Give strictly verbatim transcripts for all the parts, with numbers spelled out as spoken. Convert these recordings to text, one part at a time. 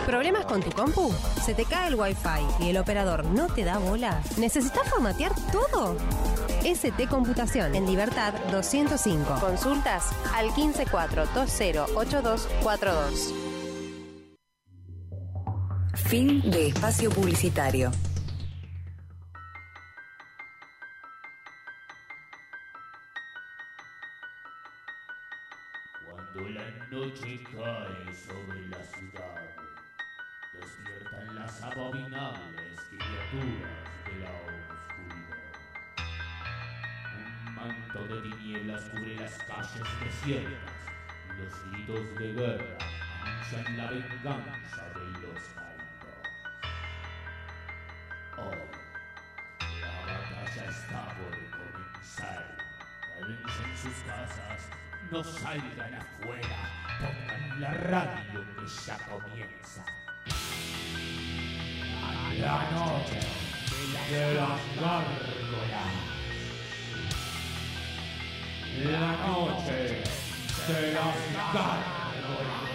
¿Problemas con tu compu? ¿Se te cae el Wi-Fi y el operador no te da bola? ¿Necesitas formatear todo? S T Computación, en Libertad doscientos cinco. Consultas al uno cinco cuatro dos cero ocho dos cuatro dos. Fin de espacio publicitario. Cuando la noche cae sobre la ciudad, despiertan las abominables criaturas de la oscuridad. Un manto de tinieblas cubre las calles desiertas y los gritos de guerra anuncian la venganza de los caídos. Hoy, la batalla está por comenzar. Quédense en sus casas, no salgan afuera, pongan la radio que ya comienza. A la noche de las gárgolas. La noche de las gárgolas.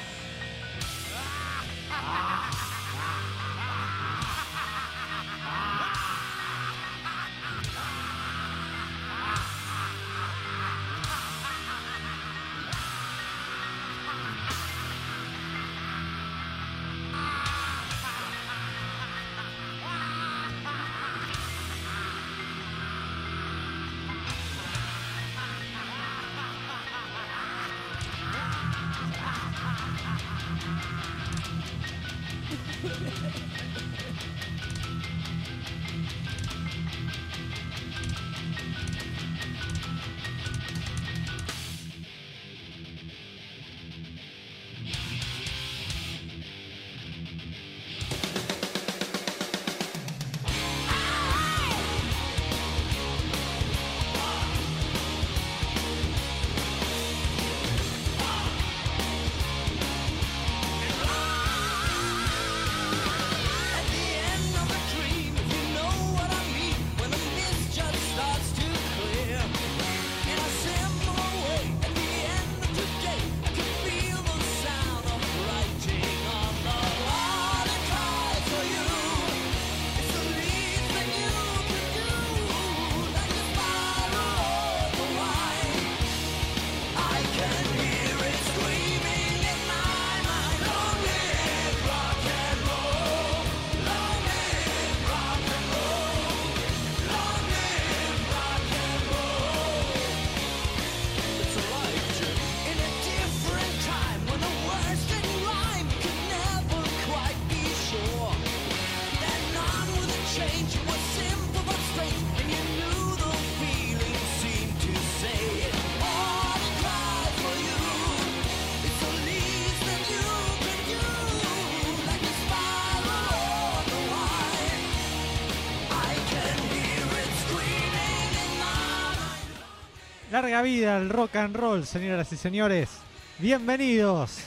Larga vida al rock and roll, señoras y señores. Bienvenidos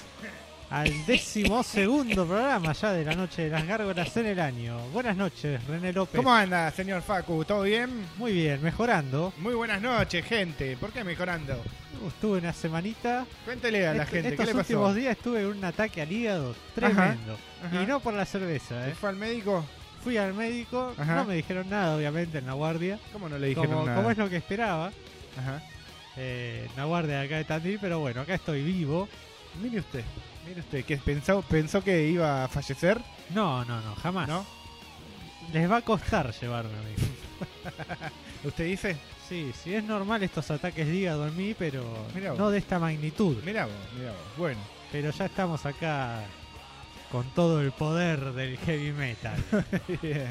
al décimo segundo programa ya de la Noche de las Gárgolas en el año. Buenas noches, René López. ¿Cómo anda, señor Facu? ¿Todo bien? Muy bien, mejorando. Muy buenas noches, gente. ¿Por qué mejorando? Uh, estuve una semanita. Cuéntele a la Est gente, estos ¿qué le pasó? últimos días estuve en un ataque al hígado tremendo. Ajá, ajá. Y no por la cerveza, ¿eh? ¿Fue al médico? Fui al médico, Ajá. no me dijeron nada, obviamente, en la guardia. ¿Cómo no le dijeron como, nada? como es lo que esperaba. Ajá. Eh, en la guardia de acá de Tandil, pero bueno, acá estoy vivo. Mire usted, mire usted, ¿qué pensó, pensó que iba a fallecer? No, no, no, jamás. ¿No? Les va a costar llevarme a mí. ¿Usted dice? Sí, sí, es normal estos ataques de hígado en mí, pero Mirá vos. no de esta magnitud. Mirá vos, mirá vos. Bueno. Pero ya estamos acá con todo el poder del heavy metal. Bien.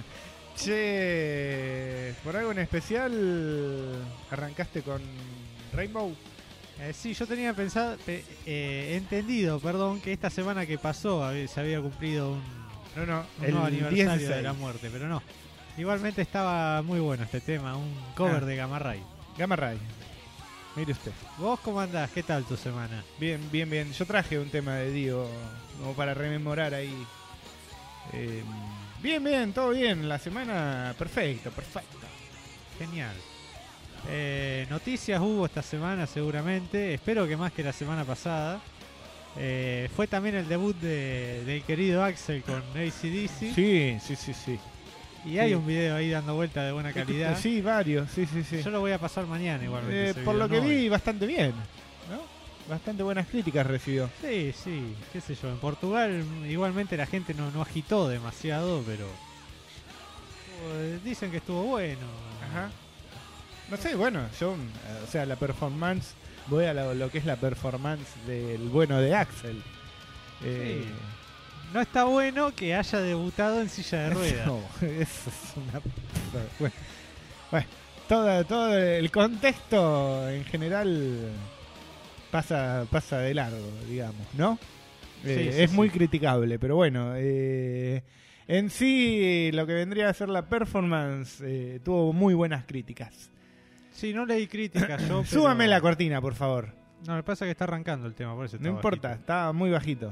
Che, ¿por algo en especial arrancaste con Rainbow? Eh, sí, yo tenía pensado, pe- eh, entendido, perdón, que esta semana que pasó había- se había cumplido un, No, no, un el nuevo aniversario de dieciséis. la muerte, pero no. Igualmente estaba muy bueno este tema, un cover Ah. de Gamma Ray. Gamma Ray. Mire usted. ¿Vos cómo andás? ¿Qué tal tu semana? Bien, bien, bien. Yo traje un tema de Dio como para rememorar ahí. Eh, bien, bien, todo bien. La semana perfecta, perfecta. Genial. Eh, noticias hubo esta semana seguramente, espero que más que la semana pasada. Eh, fue también el debut de, del querido Axel con A C D C. Sí, sí, sí, sí. Y hay sí. un video ahí dando vuelta de buena calidad. Sí, varios, sí, sí, sí. Yo lo voy a pasar mañana igualmente. Eh, ese por video, lo que no vi, hoy. bastante bien, ¿no? Bastante buenas críticas recibió. Sí, sí, qué sé yo. En Portugal igualmente la gente no, no agitó demasiado, pero eh, dicen que estuvo bueno. Ajá. No sé, bueno, yo, eh, o sea, la performance, voy a lo, lo que es la performance del bueno de Axel. Eh, Sí. No está bueno que haya debutado en silla de ruedas. No, eso es una... Bueno, bueno todo, todo el contexto en general pasa, pasa de largo, digamos, ¿no? Eh, Sí, sí, es muy sí. criticable, pero bueno, eh, en sí lo que vendría a ser la performance eh, tuvo muy buenas críticas. Sí, no leí críticas yo. pero- Súbame la cortina, por favor. No, me pasa que está arrancando el tema, por eso está No importa, bajito. está muy bajito.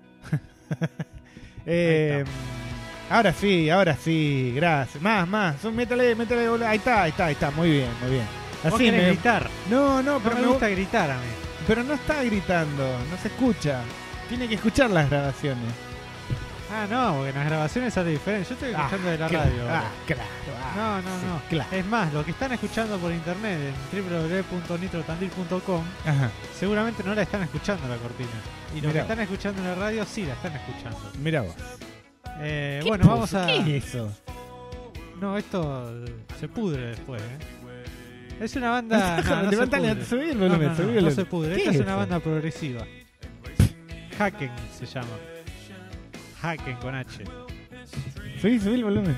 eh, ahora sí, ahora sí, gracias. Más, más, Sú- métele, métele, boludo. Ahí está, ahí está, ahí está, muy bien, muy bien. Vos Así querés me... gritar. No, no, No pero me me gusta gritar a mí. Pero no está gritando, no se escucha. Tiene que escuchar las grabaciones. Ah, no, porque en las grabaciones sale diferente. Yo estoy escuchando de la claro, radio. ahora. Ah, claro. ah, No, no, sí, no. claro. Es más, los que están escuchando por internet en w w w punto nitrotandil punto com Ajá. seguramente no la están escuchando la cortina. Y los Mirá. que están escuchando en la radio sí la están escuchando. Mira vos. Eh, ¿Qué bueno, vamos puso? a... ¿Qué es eso? No, esto se pudre después, ¿eh? Es una banda... No, no se Levantale, pudre. subí el No, volumen, no, no, subí el no volumen. se pudre. ¿Qué Esta es una eso? banda progresiva. Haken se llama. Haken con H. Subí, subí el volumen.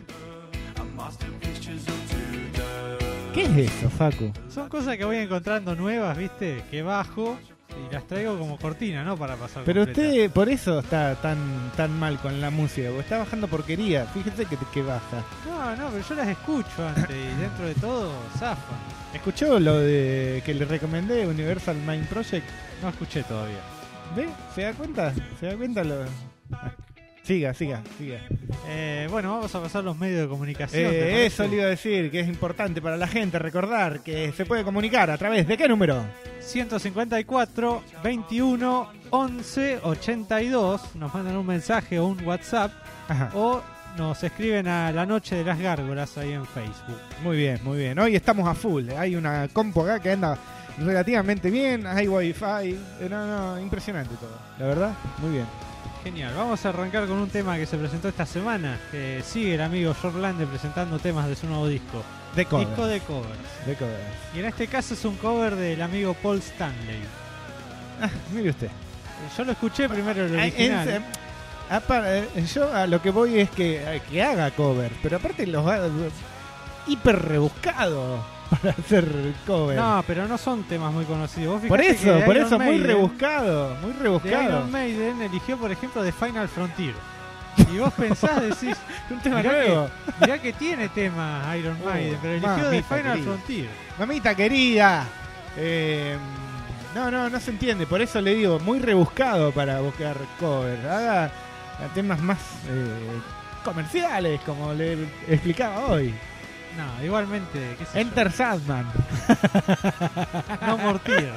¿Qué es eso, Facu? Son cosas que voy encontrando nuevas, ¿viste? Que bajo y las traigo como cortina, ¿no? Para pasar Pero completa. usted por eso está tan tan mal con la música, porque está bajando porquería. Fíjese que, que baja. No, no, pero yo las escucho antes y dentro de todo zafan. ¿Escuchó lo de que le recomendé, Universal Mind Project? No escuché todavía. ¿Ve? ¿Se da cuenta? ¿Se da cuenta lo...? Ah. Siga, siga, siga. Eh, bueno, vamos a pasar los medios de comunicación. Eh, ¿te parece? eso le iba a decir, que es importante para la gente recordar que se puede comunicar a través de qué número. ciento cincuenta y cuatro, veintiuno, once, ochenta y dos. Nos mandan un mensaje o un WhatsApp Ajá. o nos escriben a La Noche de las Gárgolas ahí en Facebook. Muy bien, muy bien. Hoy estamos a full. Hay una compu acá que anda relativamente bien. Hay wifi. Eh, No, no, impresionante todo. La verdad, muy bien. Genial, vamos a arrancar con un tema que se presentó esta semana. Que sigue el amigo Jorlande presentando temas de su nuevo disco. De cover. Disco de covers. De cover. Y en este caso es un cover del amigo Paul Stanley. Ah, mire usted. Eh, Yo lo escuché primero el Ah, original. en- ah, para- eh, yo a lo que voy es que, eh, que haga cover, pero aparte los va hiper rebuscado para hacer cover. No, pero no son temas muy conocidos. Vos por fijate que eso, de por Iron eso, muy Maiden- rebuscado, muy De rebuscado. Iron Maiden eligió, por ejemplo, The Final Frontier. Y vos pensás, decís, Un tema mirá nuevo. que, mirá que tiene tema Iron Oh, Maiden, pero eligió The mamita Final querida. Frontier. Mamita querida. Eh, no, no, no se entiende. Por eso le digo, muy rebuscado para buscar cover. Haga temas más eh, comerciales, como le explicaba hoy. No, igualmente, qué sé yo. Enter Sandman. No Mortier.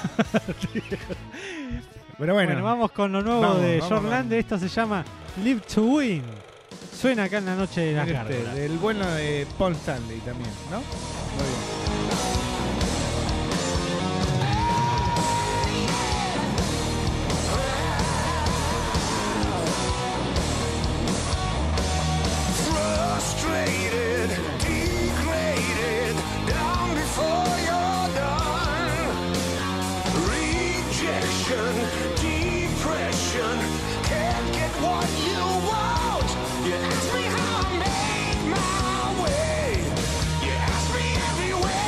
Pero Bueno, bueno, vamos con lo nuevo Vamos, de vamos, Jorlande. Esto se llama Live to Win. Suena acá en La Noche de las mire usted, Gárgolas. del bueno de Paul Stanley también, ¿no? Muy bien. Frustrated, degraded, down before you're done. Rejection, depression, can't get what you want. You ask me how I made my way. You ask me everywhere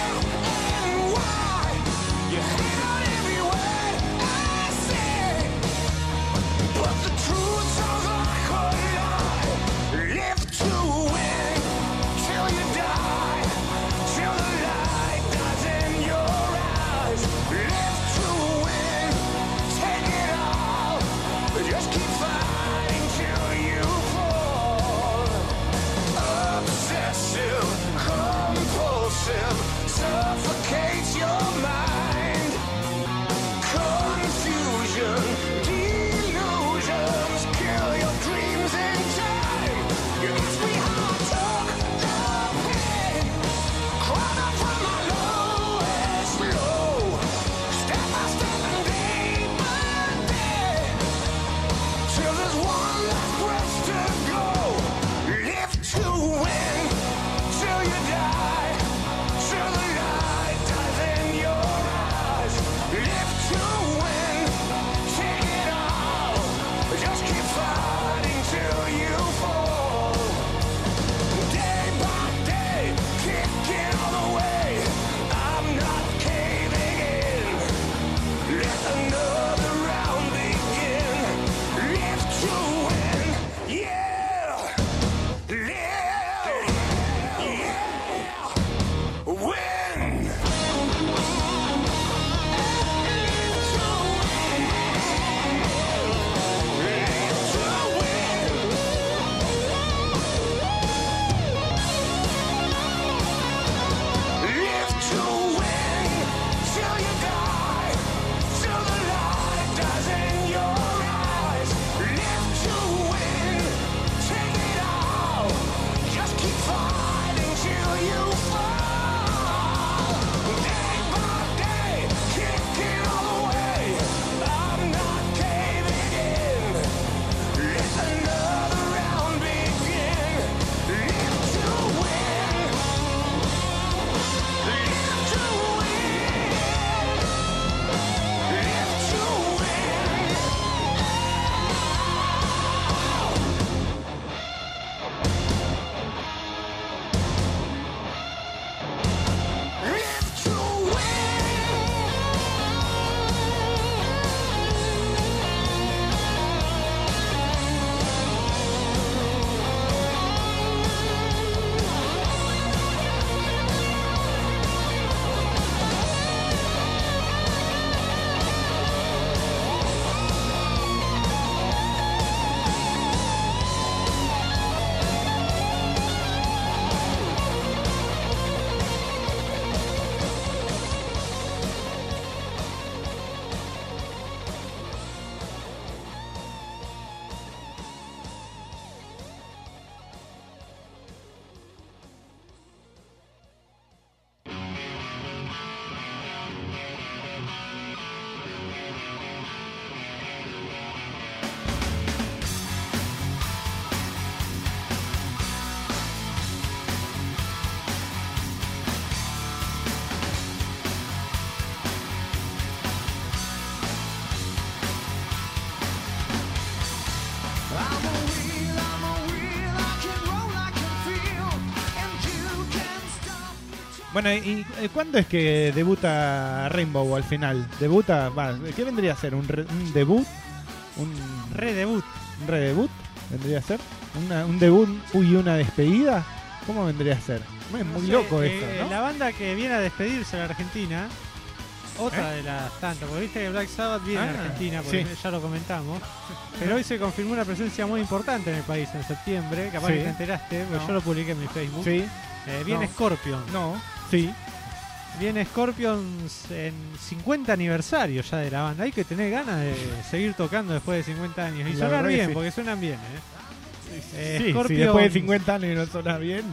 Bueno, ¿y y cuándo es que debuta Rainbow al final? ¿Debuta? Va, ¿qué vendría a ser? ¿Un, re- un debut? ¿Un, Redebut. ¿Un redebut? ¿Vendría a ser? Una- ¿Un debut y una despedida? ¿Cómo vendría a ser? Es muy No sé, loco eh, eso, ¿no? La banda que viene a despedirse de la Argentina, otra de las tantas, porque viste que Black Sabbath viene Ah, a Argentina, porque sí. ya lo comentamos. Pero hoy se confirmó una presencia muy importante en el país en septiembre, capaz Sí. que te enteraste, porque No. yo lo publiqué en mi Facebook. Sí, Eh, viene No. Scorpion. no, sí. Viene Scorpions en cincuenta aniversario ya de la banda. Hay que tener ganas de seguir tocando después de cincuenta años. Y La sonar verdad que bien, sí. porque suenan bien. ¿eh? Eh, Sí, si Scorpions- después de cincuenta años no suena bien.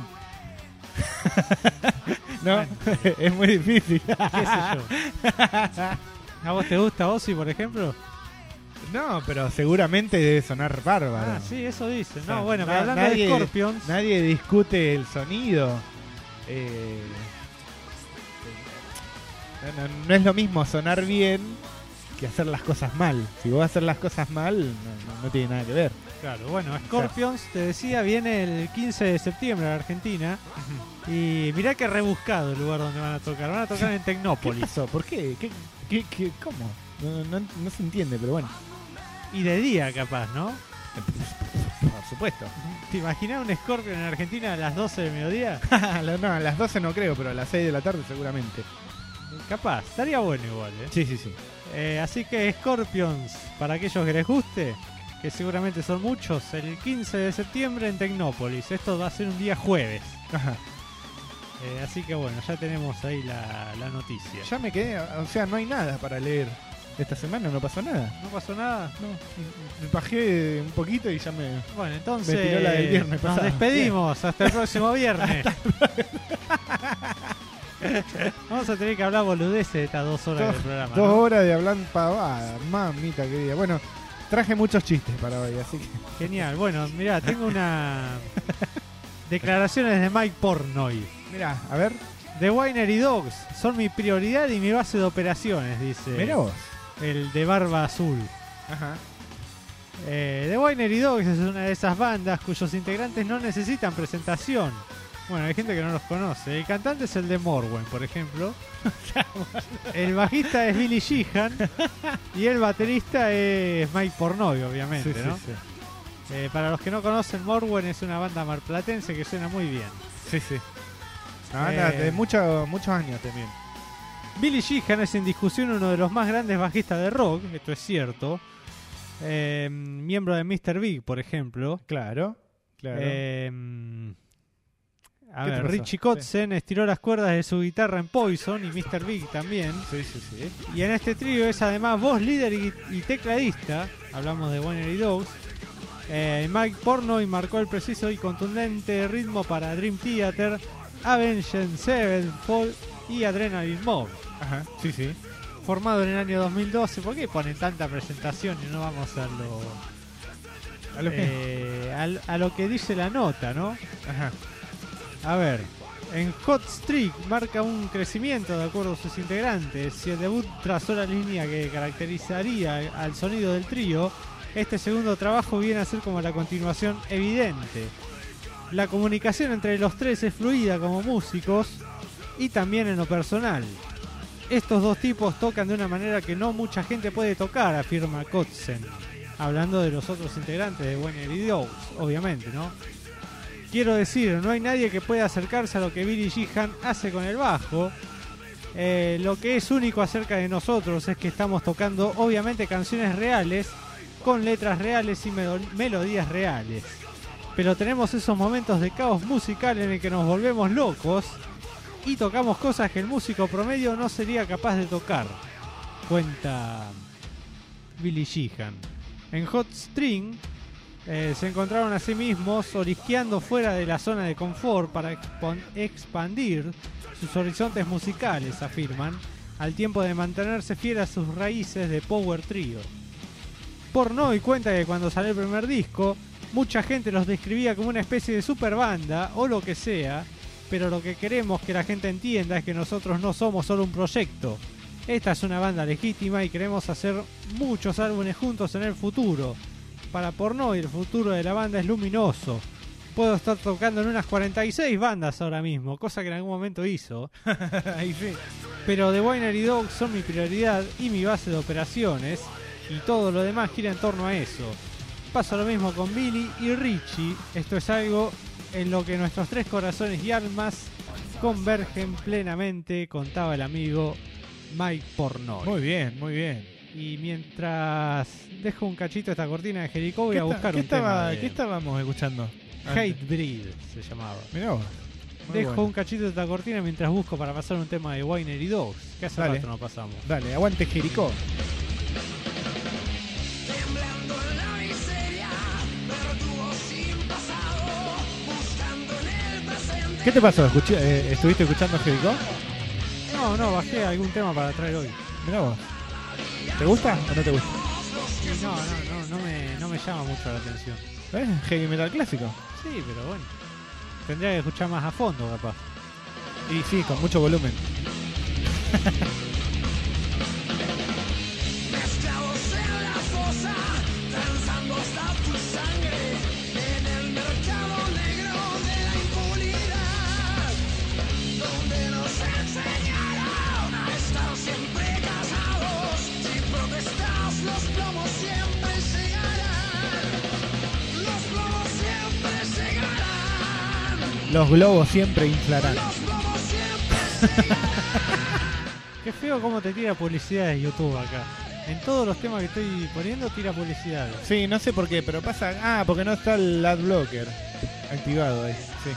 No, es muy difícil. ¿Qué sé yo? ¿A vos te gusta Ozzy, por ejemplo? No, pero seguramente debe sonar bárbaro. Ah, sí, eso dice. O sea, No, bueno, na- pero hablando nadie- de Scorpions, Nadie discute el sonido. Eh, no, no- no es lo mismo sonar bien que hacer las cosas mal. Si vos hacer las cosas mal, no, no- no tiene nada que ver. claro, bueno, Scorpions, te decía, viene el quince de septiembre a la Argentina. Y mirá que rebuscado el lugar donde van a tocar. Van a tocar en ¿Qué Tecnópolis. pasó? ¿Por qué? ¿Qué, qué, qué- cómo? No, no- no se entiende, pero bueno. Y de día, capaz, ¿no? Por supuesto. ¿Te imaginas un Scorpion en Argentina a las doce del mediodía? no, a las doce no creo, pero a las seis de la tarde seguramente. Capaz, estaría bueno igual, ¿eh? Sí, sí, sí. Eh, así que Scorpions, para aquellos que les guste, que seguramente son muchos, el quince de septiembre en Tecnópolis. Esto va a ser un día jueves. Ajá. Eh, así que bueno, ya tenemos ahí la, la noticia. Ya me quedé, o sea, no hay nada para leer. Esta semana no pasó nada. ¿No pasó nada? No, me bajé un poquito y ya me... Bueno, entonces Me tiró la del viernes nos pasado. despedimos. Hasta el próximo viernes. Vamos a tener que hablar boludeces de estas dos horas Dos, del programa. dos ¿no? horas de hablar pavada, mamita querida. Bueno, traje muchos chistes para hoy, así que... Genial. Bueno, mirá, tengo una... Declaraciones de Mike Portnoy. Mirá, a ver, The Winery Dogs son mi prioridad y mi base de operaciones, dice mirá vos. el de barba azul. Ajá. Eh, The Winery Dogs es una de esas bandas cuyos integrantes no necesitan presentación. Bueno, hay gente que no los conoce. El cantante es el de Morwen, por ejemplo. El bajista es Billy Sheehan. Y el baterista es Mike Portnoy, obviamente, Sí, ¿no? sí, sí. Eh, para los que no conocen, Morwen es una banda marplatense que suena muy bien. Sí, sí. Una banda Eh. de mucho- muchos años también. Billy Sheehan es sin discusión uno de los más grandes bajistas de rock, esto es cierto. Eh, miembro de mister Big, por ejemplo. Claro, claro. Eh, a ¿Qué te ver, pasó? Richie Kotzen estiró las cuerdas de su guitarra en Poison y mister Big también. sí, sí, sí. Y en este trío es además voz líder y, y tecladista. Hablamos de Winery Dogs. Eh, Mike Portnoy marcó el preciso y contundente ritmo para Dream Theater, Avenged Sevenfold y Adrenaline Mob. Ajá, sí, sí. Formado en el año dos mil doce. ¿Por qué ponen tanta presentación y no vamos a lo, A lo que... eh, al- a lo que dice la nota, ¿no? Ajá. A ver, en Hot Streak marca un crecimiento de acuerdo a sus integrantes. Si el debut trazó la línea que caracterizaría al sonido del trío, este segundo trabajo viene a ser como la continuación evidente. La comunicación entre los tres es fluida como músicos y también en lo personal. Estos dos tipos tocan de una manera que no mucha gente puede tocar, afirma Kotzen, hablando de los otros integrantes de Winery Dogs, obviamente, ¿no? Quiero decir, no hay nadie que pueda acercarse a lo que Billy Sheehan hace con el bajo. Eh, lo que es único acerca de nosotros es que estamos tocando obviamente canciones reales, con letras reales y melo- melodías reales. Pero tenemos esos momentos de caos musical en el que nos volvemos locos y tocamos cosas que el músico promedio no sería capaz de tocar, cuenta Billy Sheehan. En Hot String eh, se encontraron a sí mismos orisqueando fuera de la zona de confort para expon- expandir sus horizontes musicales, afirman, al tiempo de mantenerse fiel a sus raíces de power trio. Portnoy cuenta que cuando salió el primer disco, mucha gente los describía como una especie de super banda o lo que sea, pero lo que queremos que la gente entienda es que nosotros no somos solo un proyecto. Esta es una banda legítima y queremos hacer muchos álbumes juntos en el futuro. Para Portnoy el futuro de la banda es luminoso. puedo estar tocando en unas cuarenta y seis bandas ahora mismo, cosa que en algún momento hizo. Ahí sí. Pero The Winery Dogs son mi prioridad y mi base de operaciones, y todo lo demás gira en torno a eso. Pasa lo mismo con Billy y Richie. Esto es algo en lo que nuestros tres corazones y almas convergen plenamente, contaba el amigo Mike Pornoy. Muy bien, muy bien. Y mientras dejo un cachito de esta cortina de Jericó, voy ¿Qué a ta- buscar ¿qué un estaba, tema de ¿Qué estábamos escuchando? Hate Breed, se llamaba. Mirá vos. Muy Dejo bueno. un cachito de esta cortina mientras busco para pasar un tema de Winery Dogs, que hace Dale. rato no pasamos. Dale, aguante Jericó. Temblando en la miseria, verdugo sin pasado, buscando en el presente. ¿Qué te pasó? Escuché- eh, ¿Estuviste escuchando Jericó? No, no, bajé algún tema para traer hoy. Mirá vos. ¿Te gusta o no te gusta? Y no, no, no, no me, no me llama mucho la atención. ¿Eh? Heavy metal clásico. Sí, pero bueno. Tendría que escuchar más a fondo, capaz. Y sí, con mucho volumen. Mezclados en la fosa, transando hasta tu sangre, en el mercado negro de la impunidad, donde nos enseñaron a estar siempre casados. Si protestas, los plomos siempre llegarán. Los plomos siempre llegarán. Los globos siempre inflarán. Los plomos siempre Qué feo cómo te tira publicidad de YouTube acá. En todos los temas que estoy poniendo tira publicidad. Sí, no sé por qué, pero pasa... Ah, porque no está el adblocker activado ahí. Sí.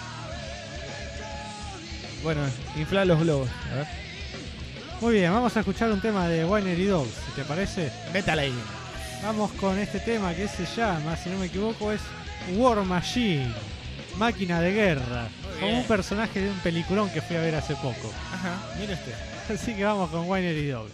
Bueno, infla los globos. A ver. Muy bien, vamos a escuchar un tema de Winery Dogs, si te parece. Métale ahí. Vamos con este tema que se llama, si no me equivoco, es War Machine, máquina de guerra, como bien. un personaje de un peliculón que fui a ver hace poco. Ajá, mire usted. Así que vamos con Winery Dogs.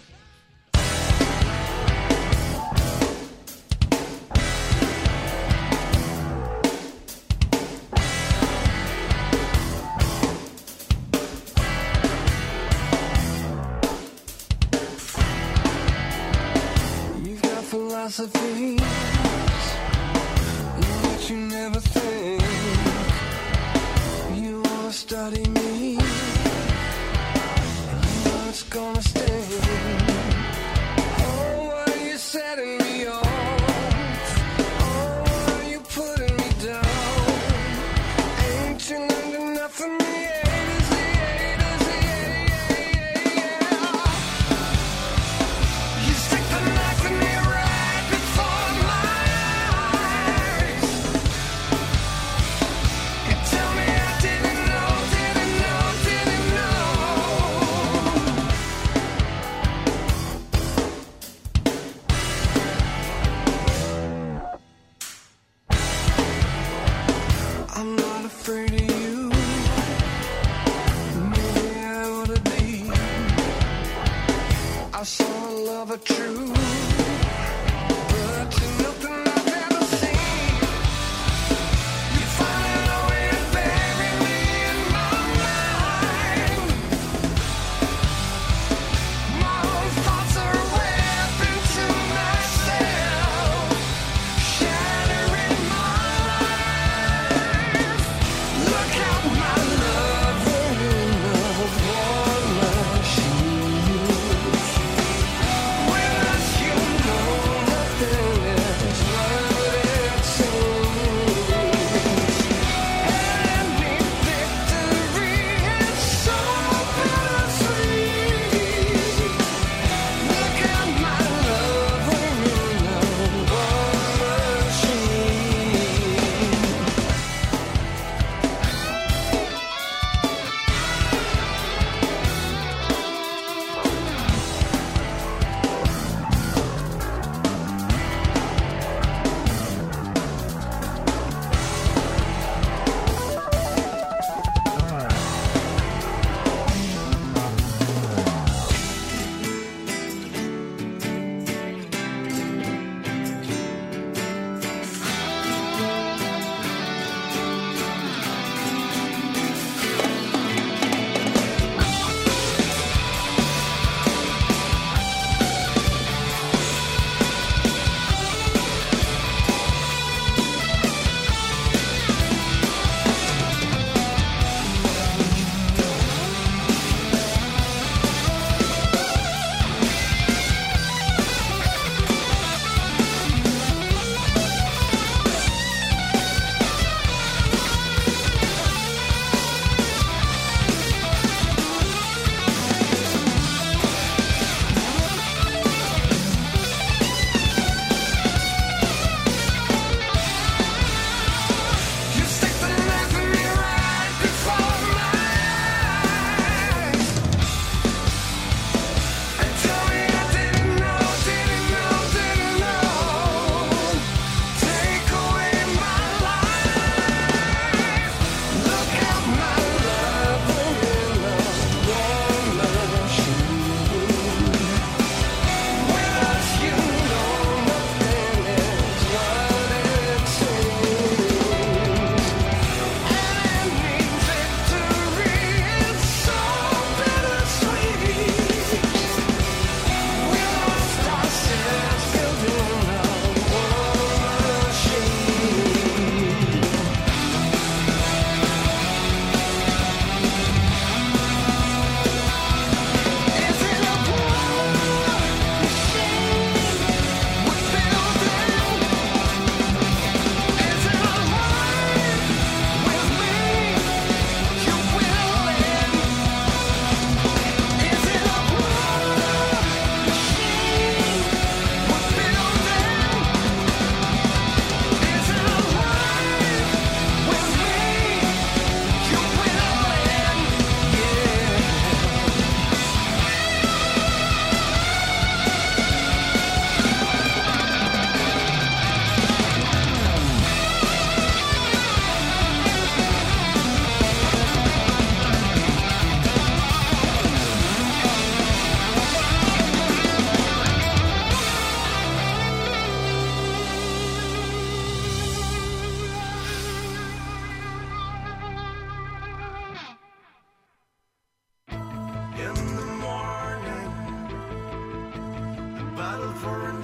You've got philosophies in which you never think. You wanna study me, you know it's gonna sting. Oh, why are you setting me off? Oh, why are you putting me down? Ain't you learned enough from me? A to Z, A to Z, yeah, yeah, yeah. You stick the knife in me right before my eyes. You tell me I didn't know, didn't know, didn't know. I'm not afraid of you. Maybe I ought to be. I saw a lover true, but you're nothing I've ever seen. You're finding a way to bury me in my mind. My own thoughts are a weapon to myself, shattering my life. Look out, my lover in a war machine. With us you know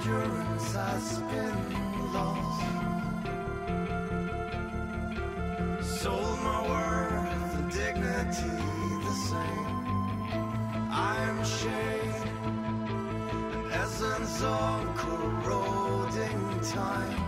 endurance has been lost. Sold my worth and dignity the same. I am shade, an essence of corroding time.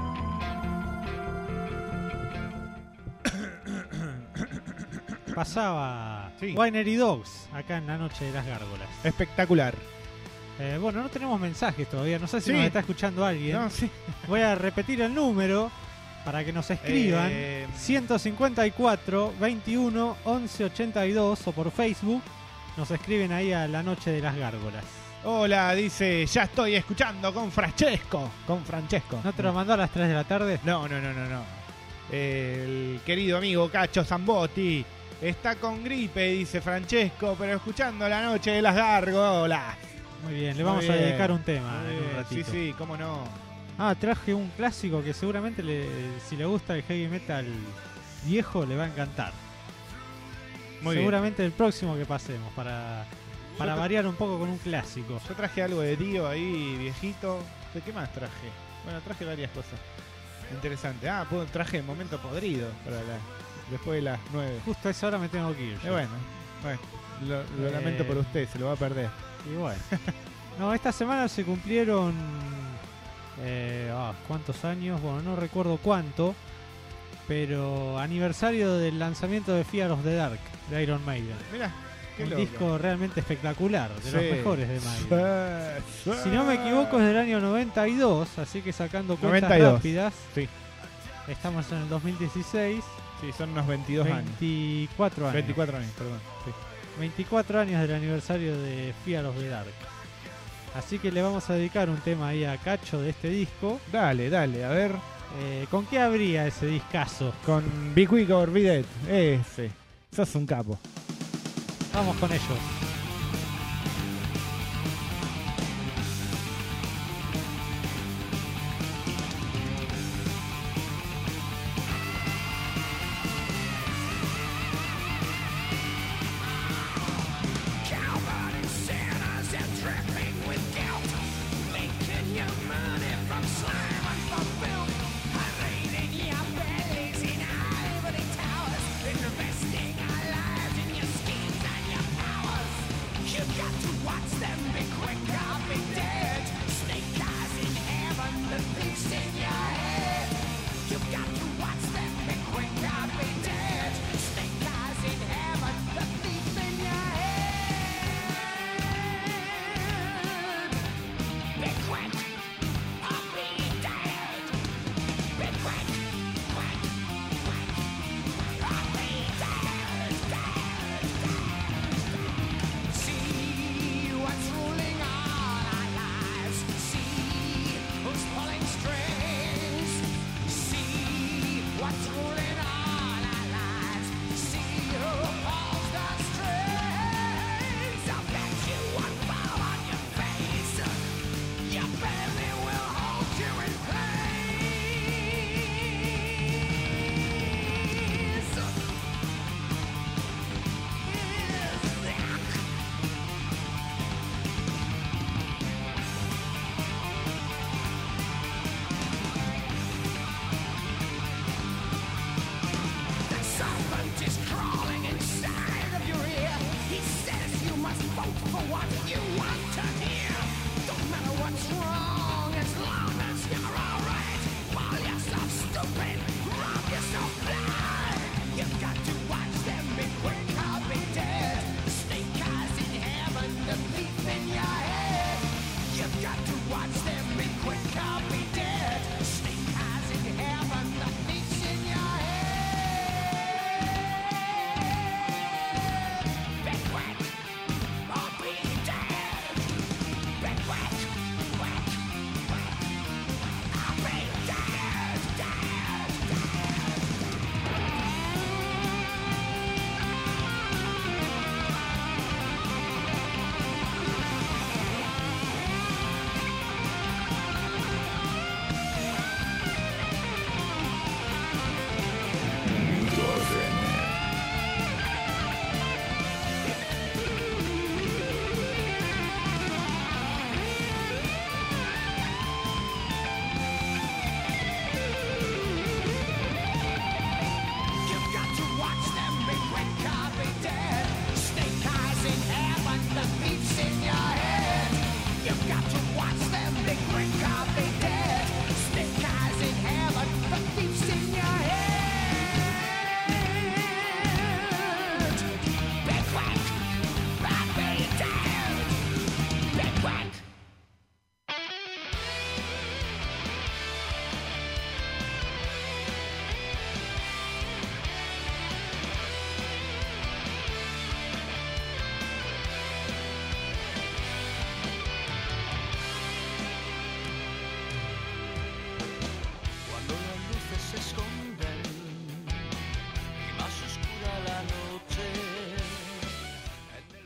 Pasaba Sí. Winery Dogs acá en la noche de las gárgolas. Espectacular. Eh, bueno, no tenemos mensajes todavía. No sé si Sí. nos está escuchando alguien. No, sí. Voy a repetir el número para que nos escriban. Eh, ciento cincuenta y cuatro, veintiuno, once ochenta y dos o por Facebook nos escriben ahí a la noche de las gárgolas. Hola, dice, ya estoy escuchando con Francesco. Con Francesco. ¿No te lo mandó a las tres de la tarde? No, no, no, no, no. El querido amigo Cacho Zambotti está con gripe, dice Francesco, pero escuchando la noche de las gárgolas. Muy bien, le Muy vamos a bien. dedicar un tema Muy en un bien, ratito. Sí, sí, cómo no. Ah, traje un clásico que seguramente le- si le gusta el heavy metal viejo le va a encantar. Muy bien. seguramente el próximo que pasemos para, para Yo tra- variar un poco con un clásico. Yo traje algo de tío ahí, viejito. ¿De qué más traje? Bueno, traje varias cosas. Interesante. Ah, pues traje Momento Podrido para la, después de las nueve. Justo a esa hora me tengo que ir. Eh, yo. bueno, bueno, lo, lo Eh. lamento por usted, se lo va a perder. Y bueno. No, esta semana se cumplieron... Eh, ah, ¿cuántos años? Bueno, no recuerdo cuánto. Pero aniversario del lanzamiento de Fear of the Dark de Iron Maiden. Mirá, qué Un loco. disco realmente espectacular, de los Sí. mejores de Maiden. Sí, sí. Si no me equivoco es del año noventa y dos, así que sacando cuentas noventa y dos. rápidas, Sí. estamos en el dos mil dieciséis, Sí, son unos veintidós años. veinticuatro años. veinticuatro años, perdón. Sí. veinticuatro años del aniversario de Fear of the Dark. Así que le vamos a dedicar un tema ahí a Cacho de este disco. Dale, dale, a ver. Eh, ¿Con qué habría ese discazo? Con Be Quick or Be Dead. Ese. Sos un capo. Vamos con ellos.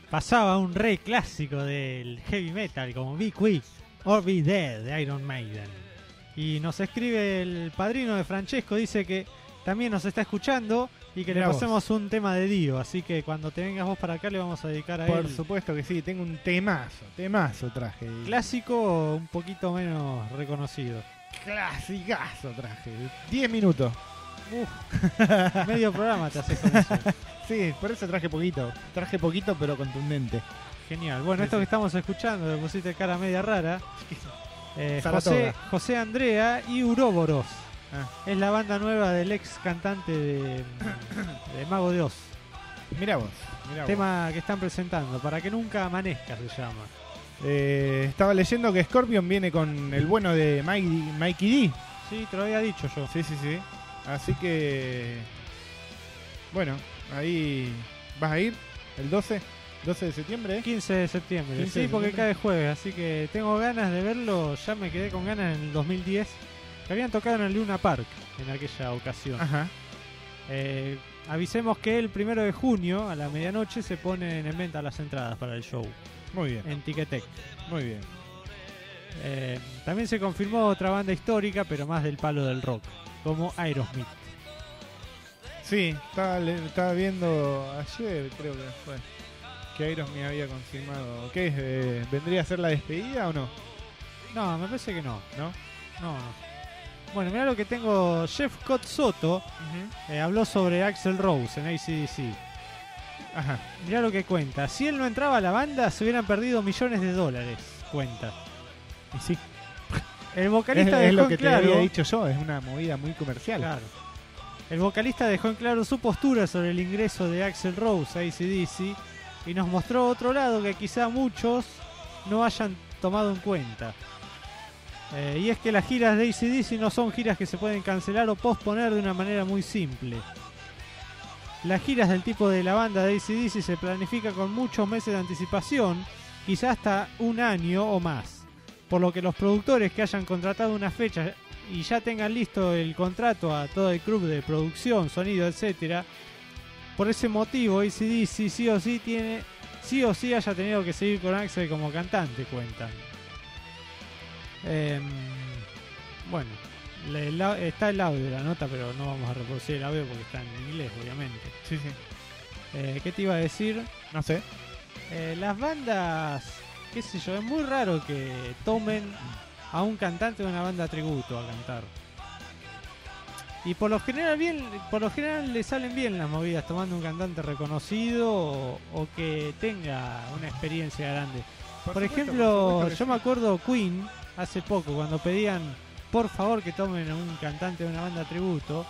pasaba un rey clásico del heavy metal como Be Quick or Be Dead de Iron Maiden. Y nos escribe el padrino de Francesco, dice que también nos está escuchando y que Mirá le vos. pasemos un tema de Dio, así que cuando te vengas vos para acá le vamos a dedicar a Por él. supuesto que sí, tengo un temazo, temazo traje. Clásico, un poquito menos reconocido. Clasicazo traje. diez minutos. Medio programa te haces con eso. Sí, por eso traje poquito. Traje poquito pero contundente. Genial. Bueno, Sí, esto sí. que estamos escuchando, le pusiste cara media rara. Eh, Saratoga. José, José Andrea y Uroboros. Ah. Es la banda nueva del ex cantante de, de Mago de Oz. Mirá vos, mirá vos. Tema que están presentando, Para que nunca amanezca se llama. Eh, estaba leyendo que Scorpion viene con el bueno de Mikey, Mikey D. Sí, te lo había dicho yo. Sí, sí, sí. Así que... Bueno, ahí... ¿Vas a ir? ¿El doce? ¿doce de septiembre? ¿eh? quince de septiembre. quince Sí, de porque septiembre. cae jueves, así que tengo ganas de verlo. Ya me quedé con ganas en el dos mil diez. Que habían tocado en el Luna Park en aquella ocasión. Ajá. Eh, avisemos que el primero de junio a la medianoche se ponen en venta las entradas para el show Muy bien, en Ticketek. muy bien. Eh, también se confirmó otra banda histórica, pero más del palo del rock, como Aerosmith. Sí, estaba, le- estaba viendo ayer, creo que fue, que Aerosmith había confirmado. ¿Qué es? Eh, ¿Vendría a ser la despedida o no? No, me parece que no. ¿No? No, no. Bueno, mira lo que tengo. Jeff Scott Soto eh, habló sobre Axl Rose en A C D C. Ajá. Mirá lo que cuenta. Si él no entraba a la banda, se hubieran perdido millones de dólares. Cuenta. Y sí. El Es, vocalista es dejó lo que en te claro. había dicho yo, es una movida muy comercial. Claro. El vocalista dejó en claro su postura sobre el ingreso de Axl Rose a A C D C y nos mostró otro lado que quizá muchos no hayan tomado en cuenta. Eh, y es que las giras de A C D C no son giras que se pueden cancelar o posponer de una manera muy simple. Las giras del tipo de la banda de A C D C se planifican con muchos meses de anticipación, quizá hasta un año o más. Por lo que los productores que hayan contratado una fecha y ya tengan listo el contrato a todo el club de producción, sonido, etcétera, por ese motivo A C D C sí o sí tiene, sí o sí haya tenido que seguir con Axl como cantante, cuentan. Eh, bueno, le- la- está el audio de la nota, pero no vamos a reproducir el audio porque está en inglés, obviamente. Sí, sí. Eh, ¿Qué te iba a decir? No sé. Eh, las bandas, qué sé yo, es muy raro que tomen a un cantante de una banda tributo a cantar. Y por lo general bien, por lo general le salen bien las movidas tomando un cantante reconocido o, o que tenga una experiencia grande. Por, supuesto, ejemplo, por supuesto que yo sí. me acuerdo Queen hace poco cuando pedían por favor que tomen a un cantante de una banda tributo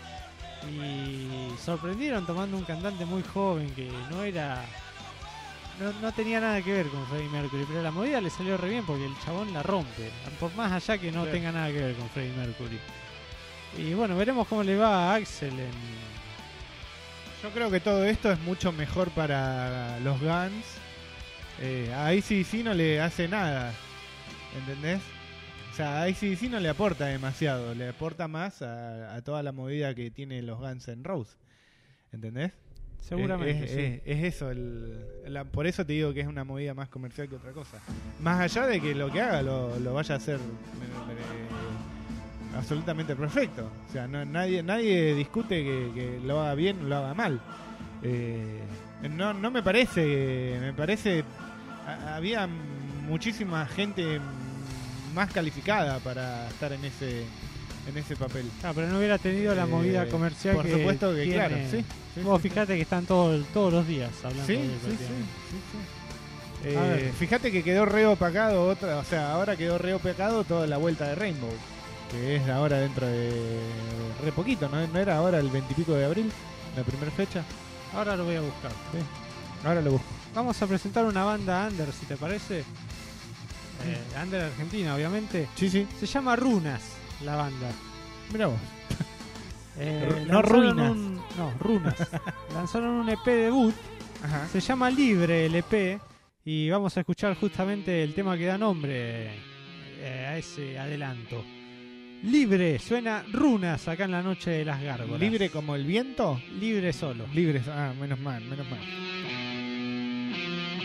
y sorprendieron tomando un cantante muy joven que no era no, no tenía nada que ver con Freddie Mercury, pero la movida le salió re bien porque el chabón la rompe, por más allá que no Claro. tenga nada que ver con Freddie Mercury. Y bueno, veremos cómo le va a Axel en... Yo creo que todo esto es mucho mejor para los Guns. Eh, a A C D C no le hace nada, ¿entendés? O sea, a A C D C no le aporta demasiado, le aporta más a, a toda la movida que tiene los Guns N' Roses, ¿entendés? Seguramente, es, sí. es- es eso, el, la- por eso te digo que es una movida más comercial que otra cosa. Más allá de que lo que haga lo, lo vaya a hacer eh, eh, absolutamente perfecto. O sea, no, nadie nadie discute que, que lo haga bien o lo haga mal. Eh, no, no me parece, me parece, a- había muchísima gente más calificada para estar en ese en ese papel. Ah, pero no hubiera tenido la Eh, movida comercial por que supuesto que tiene. claro, sí. sí, Vos sí, fijate que están todo- todos los días hablando Sí, de él, sí, sí, prácticamente. sí, sí. A Eh, ver. fíjate que quedó re opacado otra, o sea, ahora quedó re opacado toda la vuelta de Rainbow, que es ahora dentro de re poquito, ¿no? ¿No era ahora el veintipico de abril, la primera fecha? Ahora lo voy a buscar. Ahora lo busco. Vamos a presentar una banda under, si te parece. Eh, under argentina, obviamente. Sí, sí. Se llama Runas, la banda. Mira vos. Eh, Ru- no lanzaron ruinas. un- no, Runas. Lanzaron un E P debut. Ajá. Se llama Libre el E P. Y vamos a escuchar justamente el tema que da nombre eh, a ese adelanto. Libre, suena Runas acá en la noche de las gárgolas. ¿Libre como el viento? Libre solo. Libre, ah, menos mal, menos mal.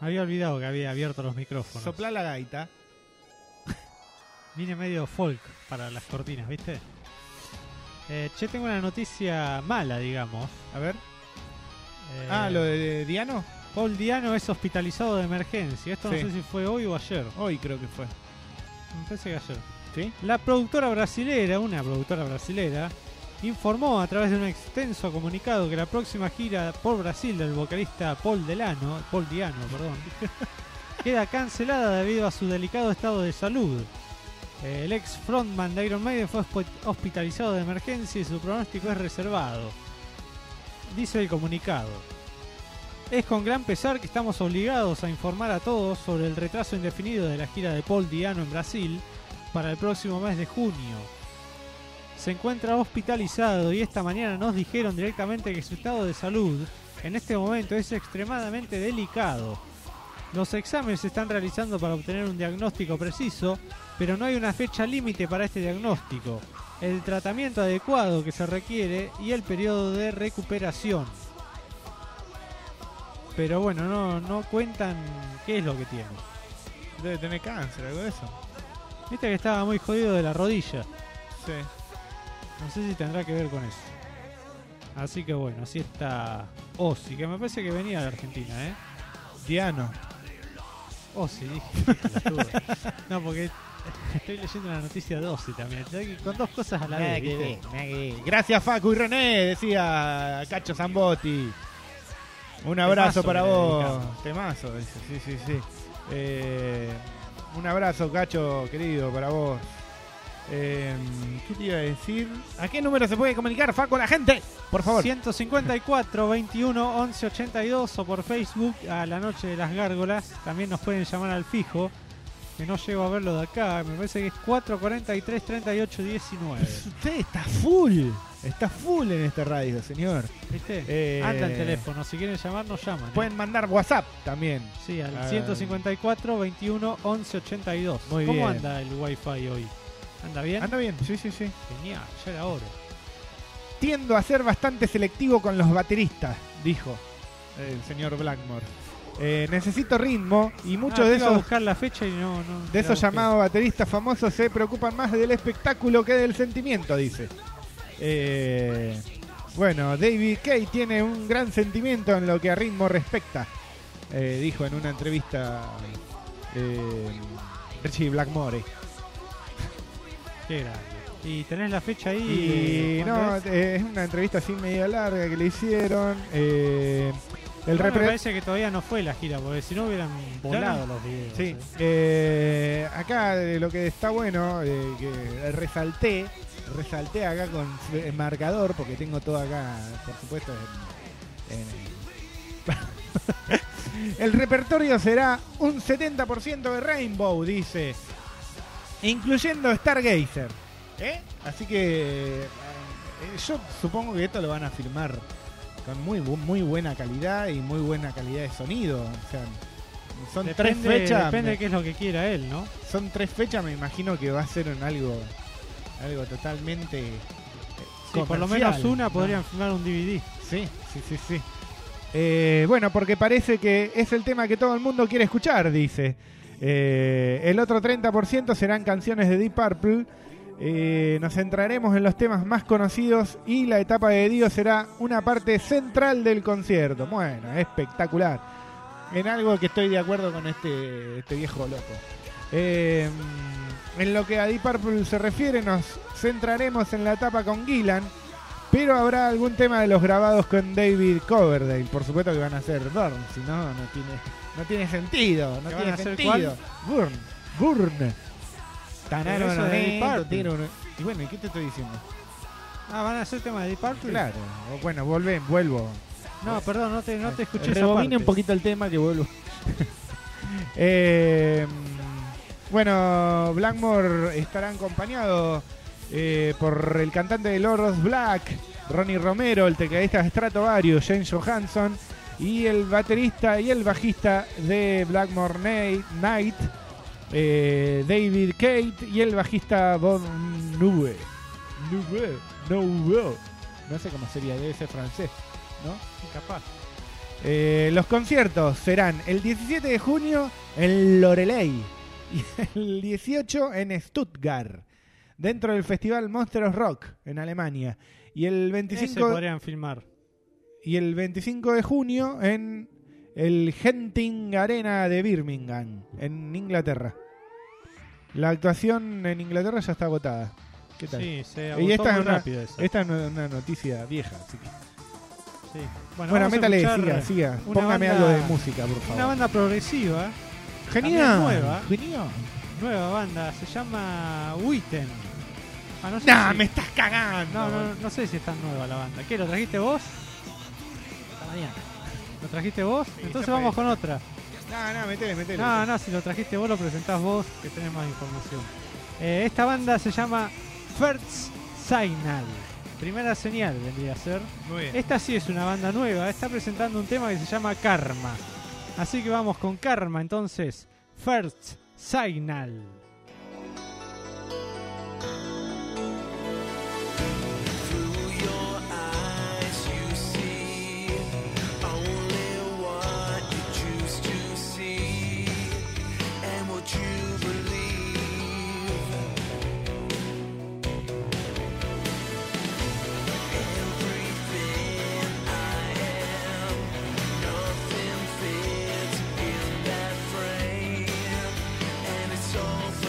Había olvidado que había abierto los micrófonos. Sopla la gaita. Vine medio folk para las cortinas, ¿viste? Eh, che, tengo una noticia mala, digamos. A ver. Eh, Ah, lo de Diano. Paul Diano es hospitalizado de emergencia. Esto Sí. no sé si fue hoy o ayer. Hoy creo que fue. Me parece que ayer. ¿Sí? La productora brasilera, una productora brasilera, informó a través de un extenso comunicado que la próxima gira por Brasil del vocalista Paul Delano, Paul Diano, perdón, queda cancelada debido a su delicado estado de salud. Eh, El ex frontman de Iron Maiden fue hosp- hospitalizado de emergencia y su pronóstico es reservado. Dice el comunicado. Es con gran pesar que estamos obligados a informar a todos sobre el retraso indefinido de la gira de Paul Diano en Brasil para el próximo mes de junio. Se encuentra hospitalizado y esta mañana nos dijeron directamente que su estado de salud en este momento es extremadamente delicado. Los exámenes se están realizando para obtener un diagnóstico preciso, pero no hay una fecha límite para este diagnóstico, el tratamiento adecuado que se requiere y el periodo de recuperación. Pero bueno, no, no cuentan qué es lo que tiene. Debe tener cáncer, algo de eso. Viste que estaba muy jodido de la rodilla. Sí. No sé si tendrá que ver con eso. Así que bueno, así está Ozzy, que me parece que venía de Argentina, ¿eh? Diano. Ozzy, dije. pelotudo. No, porque estoy leyendo una noticia de Ozzy también. Estoy con dos cosas a la vez, ¿viste? Gracias, Facu y René, decía Cacho Zambotti. Un abrazo Temazo para que le vos. dedicamos. Temazo, dice. Sí, sí, sí. Eh, un abrazo, Cacho, querido, para vos. Eh, ¿Qué te iba a decir? ¿A qué número se puede comunicar, Facu, la gente? Por favor. ciento cincuenta y cuatro, veintiuno, once, ochenta y dos o por Facebook a la noche de las gárgolas. También nos pueden llamar al fijo, que no llego a verlo de acá. Me parece que es cuatro cuarenta y tres, treinta y ocho, diecinueve. Usted está full. Está full en esta radio, señor. ¿Viste? Eh, Anda el teléfono. Si quieren llamar, nos llaman. ¿eh? Pueden mandar WhatsApp también. Sí, al Ah. ciento cincuenta y cuatro, veintiuno, once, ochenta y dos. Muy ¿Cómo bien. anda el Wi-Fi hoy? ¿Anda bien? Anda bien, sí, sí, sí. Genial, ya era hora. Tiendo a ser bastante selectivo con los bateristas, dijo el señor Blackmore. Eh, necesito ritmo y muchos Ah, de iba a esos, buscar la fecha y no... no de esos la busqué. llamados bateristas famosos se preocupan más del espectáculo que del sentimiento, dice. Eh, bueno, David Kay tiene un gran sentimiento en lo que a ritmo respecta, eh, dijo en una entrevista eh, Richie Blackmore. Qué grande. ¿Y tenés la fecha ahí? Y de no, cuándo es? eh, es una entrevista así media larga que le hicieron. Eh, el Igual me repre- parece que todavía no fue la gira, porque si no hubieran volado los videos. Sí, ¿eh? eh, acá eh, lo que está bueno, eh, que resalté, resalté acá con f- marcador, porque tengo todo acá, por supuesto, en- en- el repertorio será un setenta por ciento de Rainbow, dice, incluyendo Stargazer. ¿Eh? Así que eh, yo supongo que esto lo van a filmar con muy bu- muy buena calidad y muy buena calidad de sonido. O sea, son Depende, tres fechas. depende me- de qué es lo que quiera él, ¿no? Son tres fechas, me imagino que va a ser en algo, algo totalmente. eh, Sí, por lo comercial, menos una ¿no? podrían filmar un D V D. Sí, sí, sí, sí. Eh, bueno, porque parece que es el tema que todo el mundo quiere escuchar, dice. Eh, el otro treinta por ciento serán canciones de Deep Purple. Eh, nos centraremos en los temas más conocidos y la etapa de Dio será una parte central del concierto. Bueno, espectacular. En algo que estoy de acuerdo con este, este viejo loco. Eh, en lo que a Deep Purple se refiere, nos centraremos en la etapa con Gillan, pero habrá algún tema de los grabados con David Coverdale. Por supuesto que van a ser Burn, si no, no tiene, no tiene sentido. No ¿Que tiene van a hacer sentido. Burn, Burn. Pero eso de Deep Purple. Y bueno, ¿y qué te estoy diciendo? Ah, ¿van a hacer tema de Deep Purple? Claro, bueno, volvé, vuelvo. No, perdón, no te, no te escuché esa Rebobine parte. un poquito el tema que vuelvo. eh, bueno, Blackmore estará acompañado eh, por el cantante de Lord Black, Ronnie Romero, el tecladista de Stratovarius, James Johansson, y el baterista y el bajista de Blackmore Night, Night eh, David Kate, y el bajista Bob Nube. Nube, Nube. No sé cómo sería, debe ser francés, ¿no? Capaz. Eh, los conciertos serán el diecisiete de junio en Loreley y el dieciocho en Stuttgart, dentro del festival Monster of Rock en Alemania. Y el Ese veinticinco, podrían filmar. y el veinticinco de junio en el Genting Arena de Birmingham, en Inglaterra. La actuación en Inglaterra ya está agotada. ¿Qué tal? Sí, se Y agotó esta es muy una- rápido esa. Esta es una noticia vieja, así que... Sí. Bueno, vamos a métale, escuchar siga, siga. una Póngame banda- algo de música, por favor. Una banda progresiva, Genial. también nueva. Genial. nueva banda, se llama Witten. Ah, no sé Nah, si- me estás cagando. No, no, no sé si es tan nueva la banda. ¿Qué? ¿Lo trajiste vos? Hasta mañana. ¿Lo trajiste vos? Sí, Entonces ya vamos fue. con otra. No, no, metele, metele. No, no, si lo trajiste vos, lo presentás vos, que tenés más información. Eh, esta banda se llama First Signal. Primera señal vendría a ser. Muy bien. Esta sí es una banda nueva, está presentando un tema que se llama Karma. Así que vamos con Karma, entonces. First Signal. Through your eyes you see only what you choose to see and what you believe. Everything I am, nothing fits in that frame, and it's all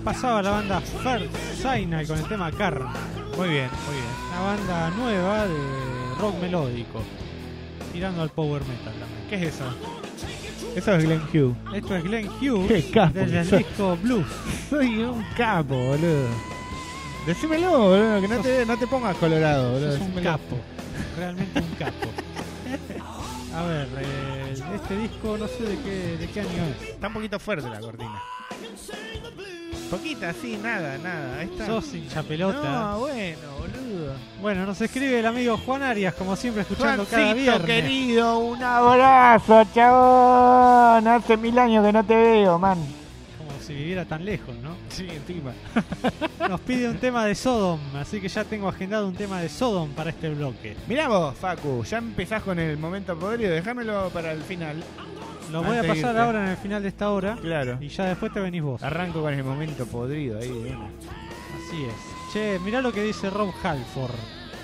pasaba la banda First Signal con el tema Karma. Muy bien, muy bien. Una banda nueva de rock melódico, tirando al power metal también. ¿Qué es eso? Eso es Glenn Hughes. Esto es Glenn Hughes Qué capo desde el que sos. disco Blues. Soy un capo, boludo. Decímelo, boludo, que no te, no te pongas colorado, boludo. Es un Decímelo. capo, realmente un capo. A ver, eh, este disco no sé de qué, de qué año es. Está un poquito fuerte la cortina. Poquita, sí, nada, nada. Ahí está. Sos hincha pelota. No, bueno, boludo. Bueno, nos escribe el amigo Juan Arias, como siempre, escuchando cada Juancito, viernes. querido, un abrazo, chabón. Hace mil años que no te veo, man. Como si viviera tan lejos, ¿no? Sí, encima. Nos pide un tema de Sodom, así que ya tengo agendado un tema de Sodom para este bloque. Mirá vos, Facu, ya empezás con el momento podrido. Déjamelo para el final. Lo voy a Antes de pasar irte. ahora en el final de esta hora Claro. y ya después te venís vos. Arranco con el momento podrido ahí. de una. Así es. Che, mirá lo que dice Rob Halford.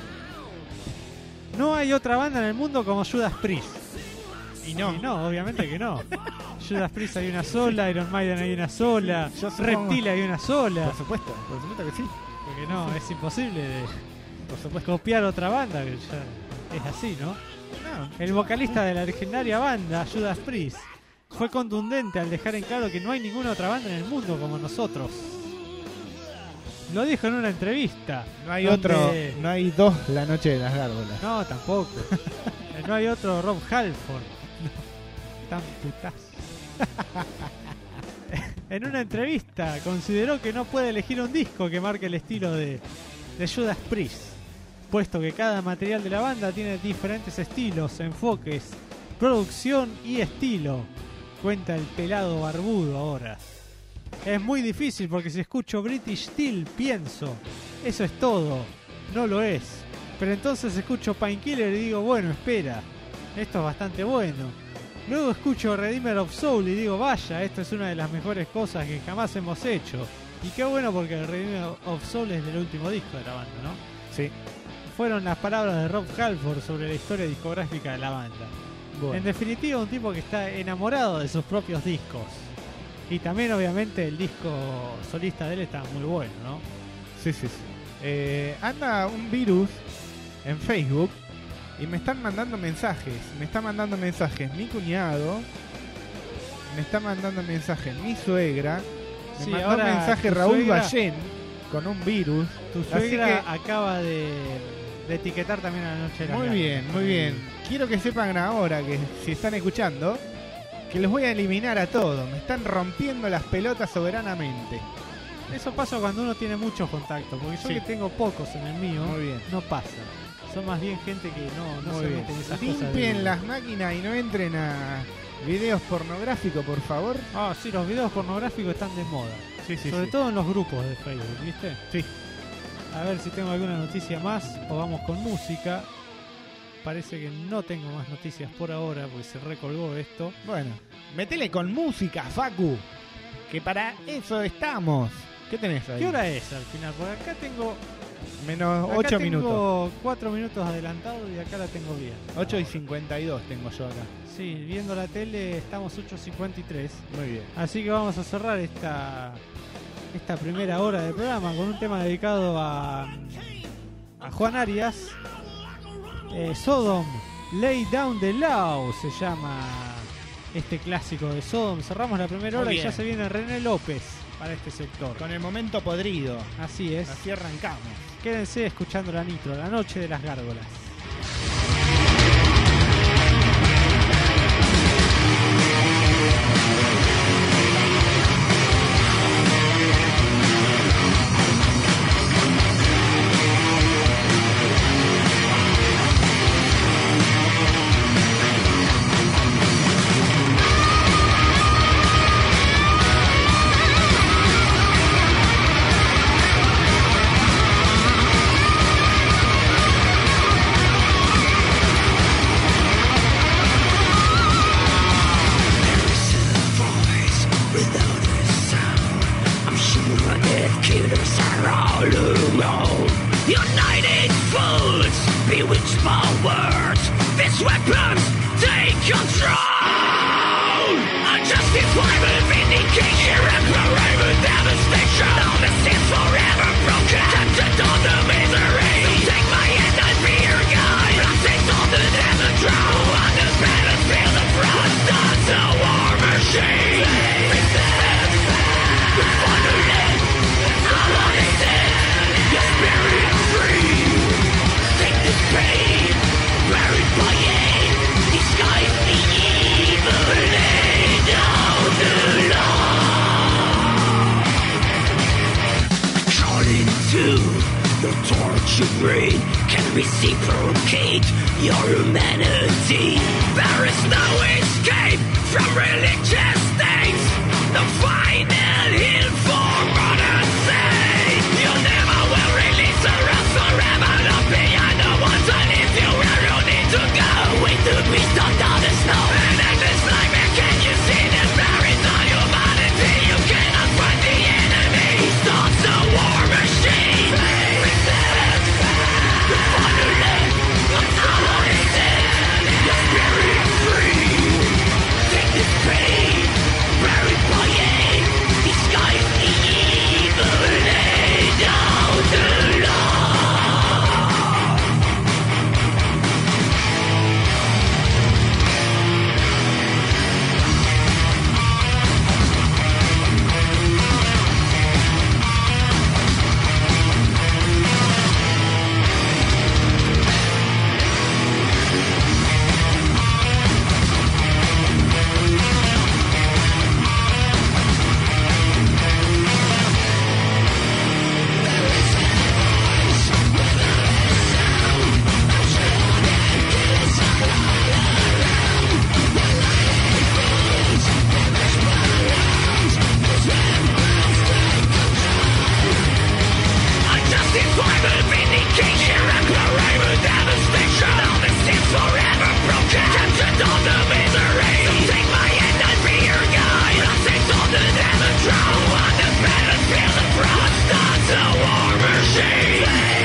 No hay otra banda en el mundo como Judas Priest. Y no. Y no, obviamente que no. Judas Priest hay una sola, Iron Maiden hay una sola, Yo supongo- Reptile hay una sola. Por supuesto, por supuesto que sí. Porque no, es imposible de Por supuesto. copiar otra banda, que ya es así, ¿no? No. El vocalista de la legendaria banda, Judas Priest, fue contundente al dejar en claro que no hay ninguna otra banda en el mundo como nosotros. Lo dijo en una entrevista. No hay donde- otro, no hay dos La Noche de las Gárgolas. No, tampoco. No hay otro Rob Halford. Tan putazo. En una entrevista consideró que no puede elegir un disco que marque el estilo de, de Judas Priest, puesto que cada material de la banda tiene diferentes estilos, enfoques, producción y estilo. Cuenta el pelado barbudo ahora. Es muy difícil porque si escucho British Steel pienso, eso es todo, no lo es. Pero entonces escucho Painkiller y digo, bueno, espera, esto es bastante bueno. Luego escucho Redeemer of Soul y digo, vaya, esto es una de las mejores cosas que jamás hemos hecho. Y qué bueno porque el Redeemer of Soul es del último disco de la banda, ¿no? Sí. Fueron las palabras de Rob Halford sobre la historia discográfica de la banda. En definitiva, un tipo que está enamorado de sus propios discos. Y también, obviamente, el disco solista de él está muy bueno, ¿no? Sí, sí, sí. Eh, anda un virus en Facebook y me están mandando mensajes. Me está mandando mensajes mi cuñado, me está mandando mensajes mi suegra, me Sí, mandó ahora un mensaje tu Raúl suegra- Ballén con un virus. Tu Así suegra que- acaba de, de etiquetar también a la noche de la Muy Gárgola. bien, muy bien. Quiero que sepan ahora que si están escuchando que los voy a eliminar a todos. Me están rompiendo las pelotas soberanamente. Eso pasa cuando uno tiene muchos contactos, porque yo Sí. que tengo pocos en el mío, Muy bien. no pasa. Son más bien gente que no, no Muy se bien. mete en esas cosas. Limpien de- las máquinas y no entren a videos pornográficos, por favor. Ah, sí, los videos pornográficos están de moda. Sí, sí, Sobre sí. todo en los grupos de Facebook, ¿viste? Sí. A ver si tengo alguna noticia más o vamos con música. Parece que no tengo más noticias por ahora porque se recolgó esto. Bueno, metele con música, Facu. Que para eso estamos. ¿Qué tenés ahí? ¿Qué hora es al final? Porque acá tengo Menos acá ocho tengo minutos. cuatro minutos adelantados y acá la tengo bien. ocho y cincuenta y dos tengo yo acá. Sí, viendo la tele estamos ocho cincuenta y tres. Muy bien. Así que vamos a cerrar esta esta primera hora del programa con un tema dedicado a, a Juan Arias. Eh, Sodom, Lay Down the Law se llama este clásico de Sodom. Cerramos la primera Muy hora y bien. ya se viene René López para este sector. Con el momento podrido. Así es. Así arrancamos. Quédense escuchando la Nitro, la noche de las gárgolas. United fools, bewitched by words. These weapons take control. Unjustifiable vindication and forever devastation. you breed can reciprocate your humanity. There is no escape from religious states, no final hill for modern saints. You never will release the rest forever, not beyond the ones that if you where you need to go. With the beast under the snow, and endless nightmare, can you see that buried on humanity? You cannot find the enemy, starts the war machine. The fatherland, unsolicited, your spirit free. Take this pain, buried by hate, disguise the evil, lay down the law. Unjustifiable vindication and forever devastation. All the sins forever broken, captured all the misery. So take my hand and be your guide. I'll take all the damage drawn on the battlefield of fraud. Starts a war machine.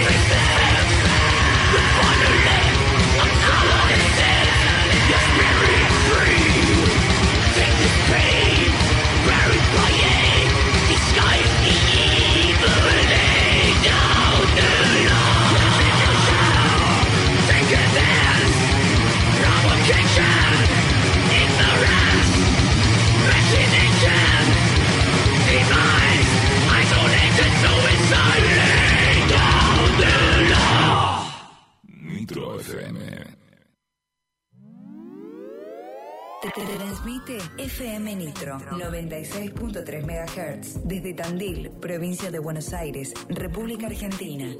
The fatherland, unsolicited, your spirit free. Take this pain, buried by hate, disguise the evil, lay down the law. Take a dance, provocation, ignorance, machination, demise, isolated suicide, lay down the law. Nitro F M. Te transmite F M Nitro noventa y seis punto tres megahertz desde Tandil, provincia de Buenos Aires, República Argentina.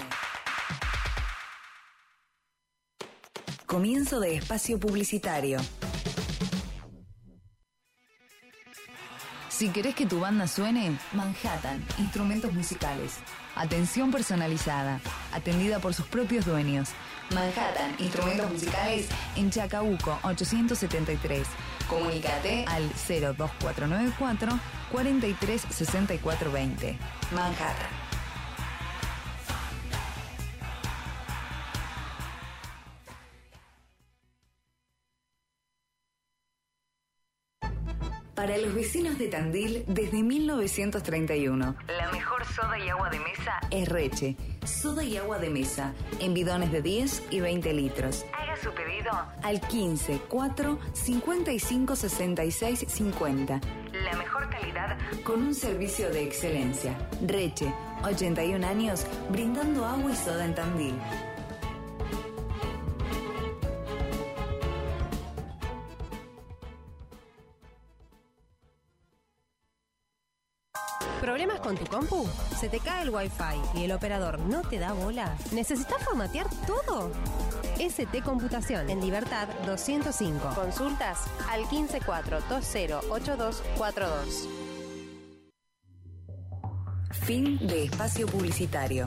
Comienzo de espacio publicitario. Si querés que tu banda suene, Manhattan, instrumentos musicales. Atención personalizada, atendida por sus propios dueños. Manhattan, instrumentos musicales en Chacabuco ochocientos setenta y tres. Comunícate al cero dos cuatro nueve cuatro, cuatro tres seis cuatro dos cero. Manhattan. Para los vecinos de Tandil desde mil novecientos treinta y uno. La mejor soda y agua de mesa es Reche. Soda y agua de mesa en bidones de diez y veinte litros. Haga su pedido al quince cuatro cincuenta y cinco sesenta y seis cincuenta. La mejor calidad con un servicio de excelencia. Reche, ochenta y un años brindando agua y soda en Tandil. ¿Problemas con tu compu? ¿Se te cae el Wi-Fi y el operador no te da bola? ¿Necesitas formatear todo? S T Computación en Libertad doscientos cinco. Consultas al quince cuatro veinte ochenta y dos cuarenta y dos. Fin de espacio publicitario.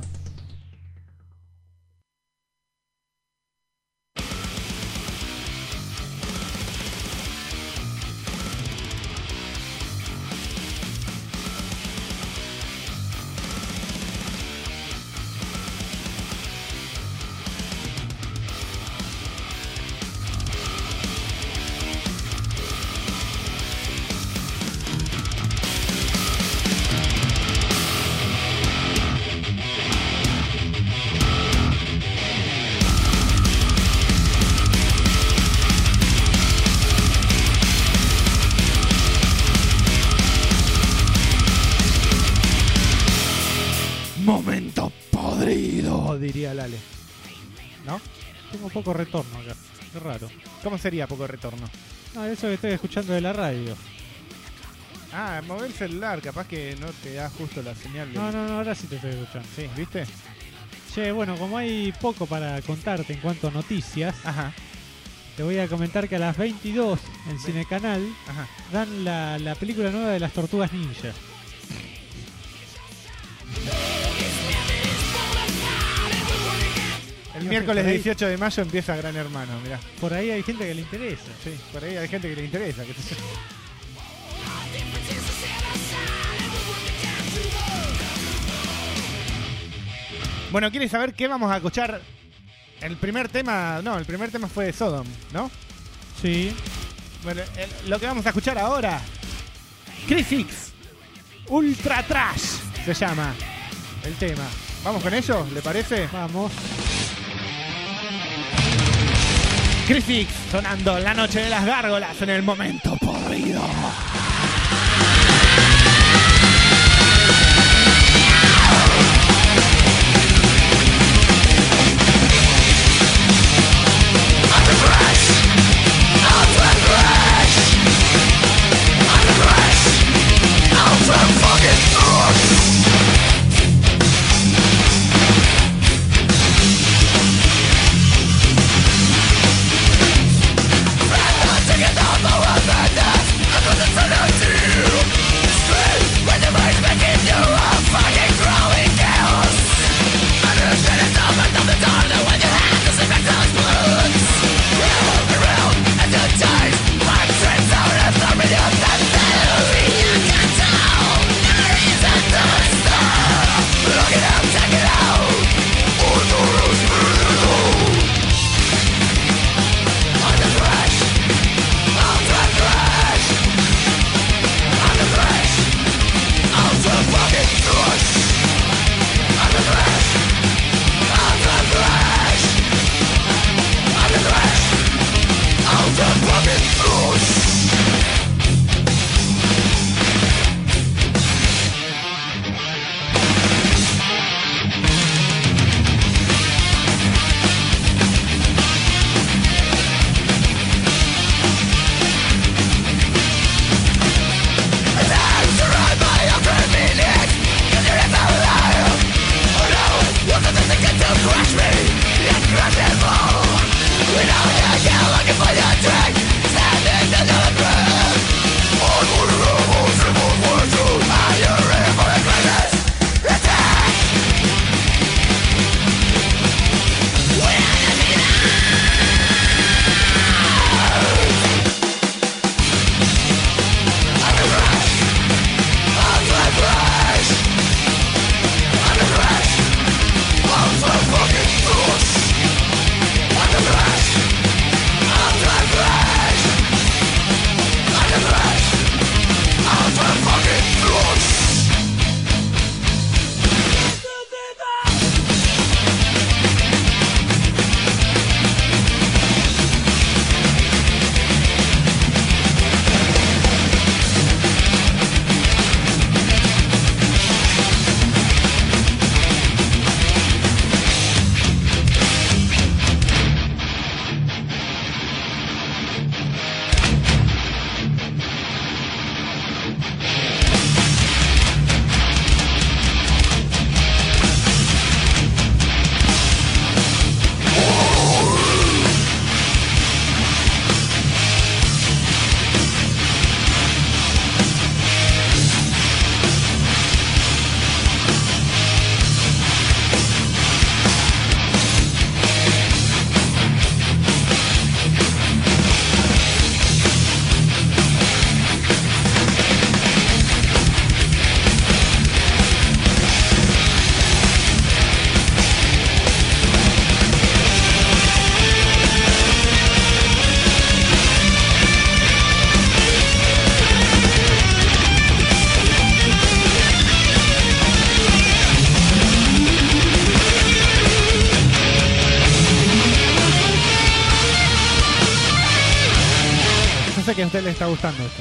Momento podrido, diría Lale. ¿No? Tengo poco retorno acá. Qué raro. ¿Cómo sería poco retorno? No, eso que estoy escuchando de la radio. Ah, mover el celular, capaz que no te da justo la señal. Del... No, no, no, ahora sí te estoy escuchando. Sí, ¿viste? Che, bueno, como hay poco para contarte en cuanto a noticias, Ajá, te voy a comentar que a las veintidós en Cinecanal ajá. dan la, la película nueva de las Tortugas Ninja. El Digo miércoles que por ahí- dieciocho de mayo empieza Gran Hermano, mirá. Por ahí hay gente que le interesa. Sí, por ahí hay gente que le interesa. Que se- Bueno, ¿quieres saber qué vamos a escuchar? El primer tema, no, el primer tema fue de Sodom, ¿no? Sí. Bueno, el- lo que vamos a escuchar ahora, Crisix, Ultra Trash, se llama el tema. ¿Vamos con ello? ¿Le parece? Vamos. Crisix sonando La Noche de las Gárgolas en el momento podrido. sé que a usted le está gustando esto.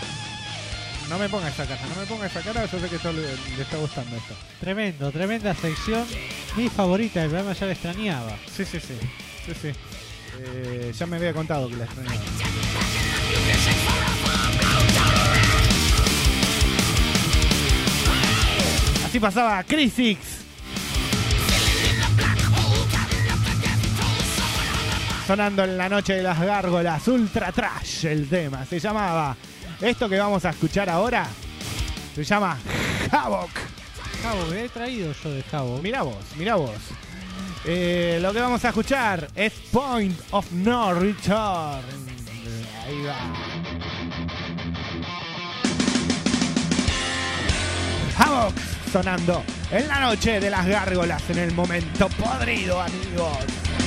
No me ponga esa cara, no me ponga esa cara, yo sé que a usted le, le está gustando esto. Tremendo, tremenda sección. Mi favorita del programa, ya la extrañaba. Sí, sí, sí. sí, sí. Eh, ya me había contado que la extrañaba. Así pasaba Crisix. sonando en la noche de las gárgolas. Ultra Trash el tema. Se llamaba. Esto que vamos a escuchar ahora se llama Havoc. Havoc, he traído yo de Havoc. Mirá vos, mirá vos. Eh, lo que vamos a escuchar es Point of No Return. Ahí va. Havoc sonando en la noche de las gárgolas en el momento podrido, amigos.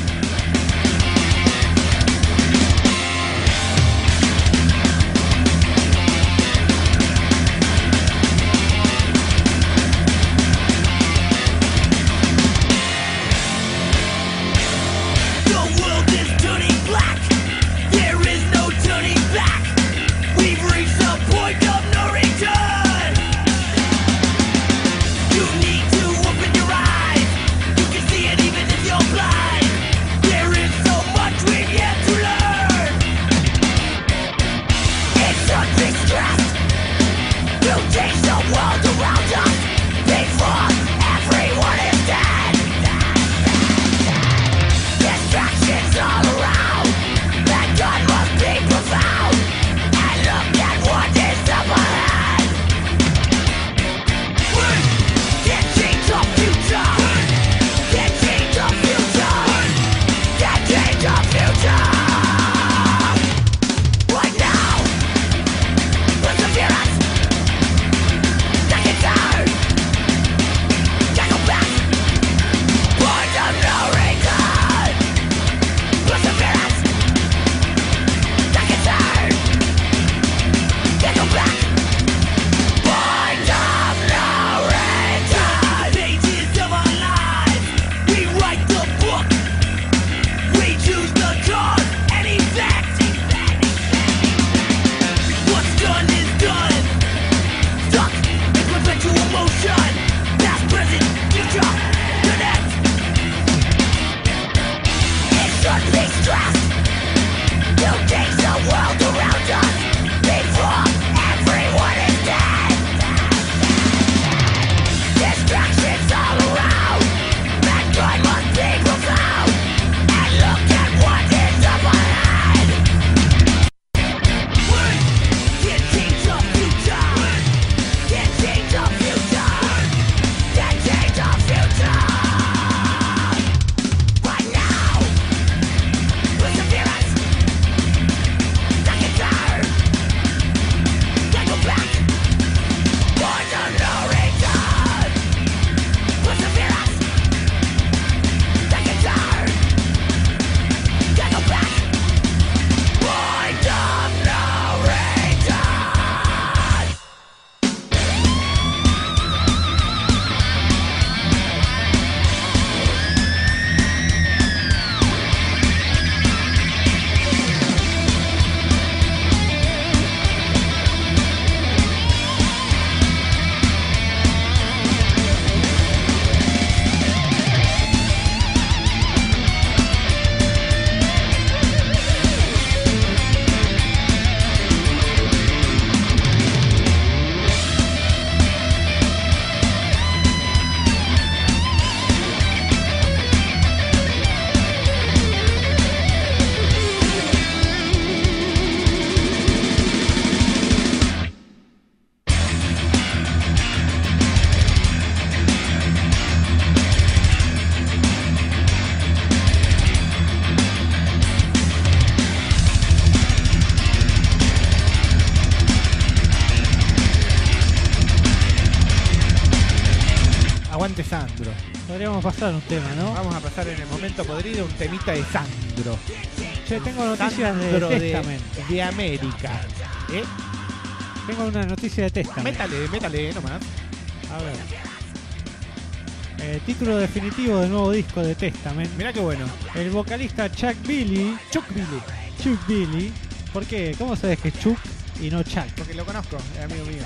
Aguante Sandro. Podríamos pasar un tema, ¿no? Vamos a pasar en el momento podrido un temita de Sandro. Che, tengo noticias Sandro de de, Testament. de América. ¿Eh? Tengo una noticia de Testament. Métale, métale nomás. A ver. Eh, título definitivo del nuevo disco de Testament. Mirá qué bueno. El vocalista Chuck Billy. Chuck Billy. Chuck Billy. ¿Por qué? ¿Cómo sabes que es Chuck y no Chuck? Porque lo conozco, es amigo mío.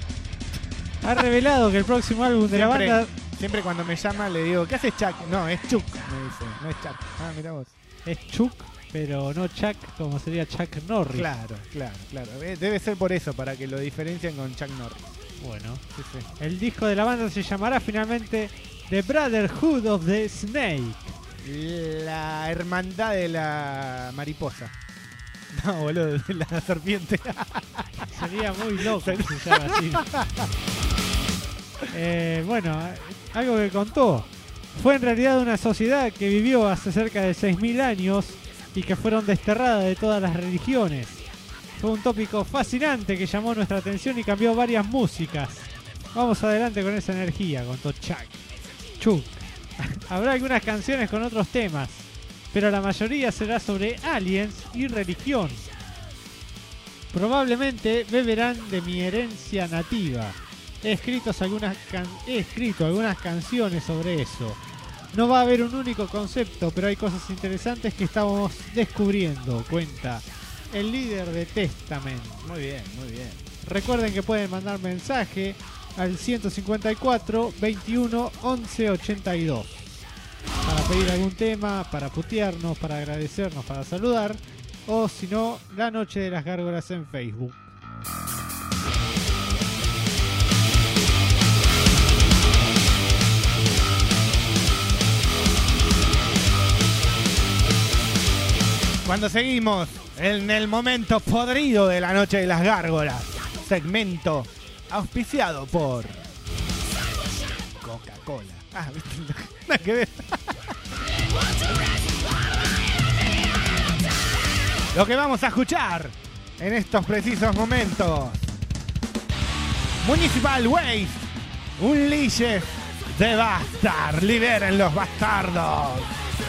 Ha revelado que el próximo álbum de la Siempre, banda siempre cuando me llama le digo, ¿qué haces Chuck? No, es Chuck, me dice, no es Chuck. Ah, mirá vos. es Chuck, pero no Chuck como sería Chuck Norris. Claro, claro, claro. Eh, Debe ser por eso, para que lo diferencien con Chuck Norris. Bueno, Sí, sí. el disco de la banda se llamará finalmente The Brotherhood of the Snake. La hermandad de la mariposa. No, boludo, de la serpiente. Sería muy loco que se llame así. Eh, bueno, algo que contó. Fue en realidad una sociedad que vivió hace cerca de seis mil años y que fueron desterradas de todas las religiones. Fue un tópico fascinante que llamó nuestra atención y cambió varias músicas. Vamos adelante con esa energía, contó Chuck. Chuck. Habrá algunas canciones con otros temas, pero la mayoría será sobre aliens y religión. Probablemente beberán de mi herencia nativa. He escrito algunas, can- he escrito algunas canciones sobre eso. No va a haber un único concepto, pero hay cosas interesantes que estamos descubriendo, cuenta el líder de Testament. Muy bien, muy bien. Recuerden que pueden mandar mensaje al ciento cincuenta y cuatro, veintiuno, once, ochenta y dos para pedir algún tema, para putearnos, para agradecernos, para saludar, o si no, La Noche de las Gárgolas en Facebook. Cuando seguimos en el momento podrido de La Noche de las Gárgolas, segmento auspiciado por Coca-Cola. Ah, ¿viste? Nada que ver. Lo que vamos a escuchar en estos precisos momentos: Municipal Waste, un liche de Bastard. Liberen los bastardos.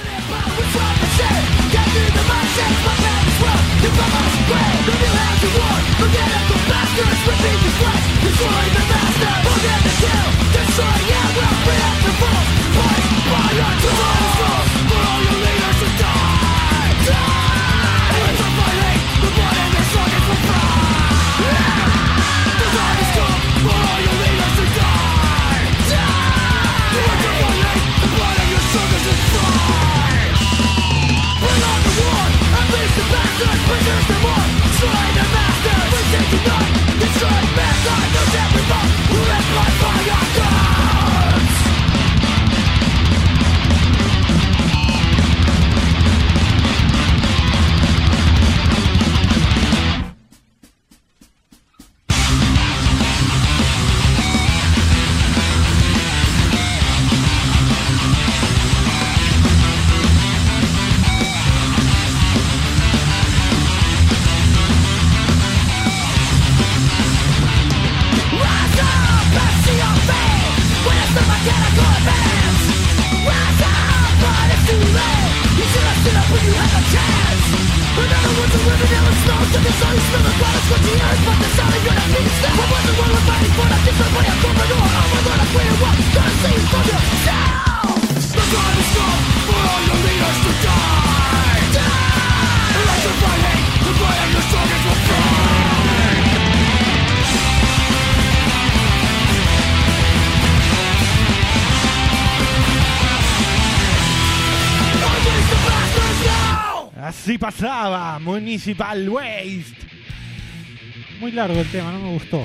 Así pasaba Municipal Waste. Muy largo el tema, no me gustó.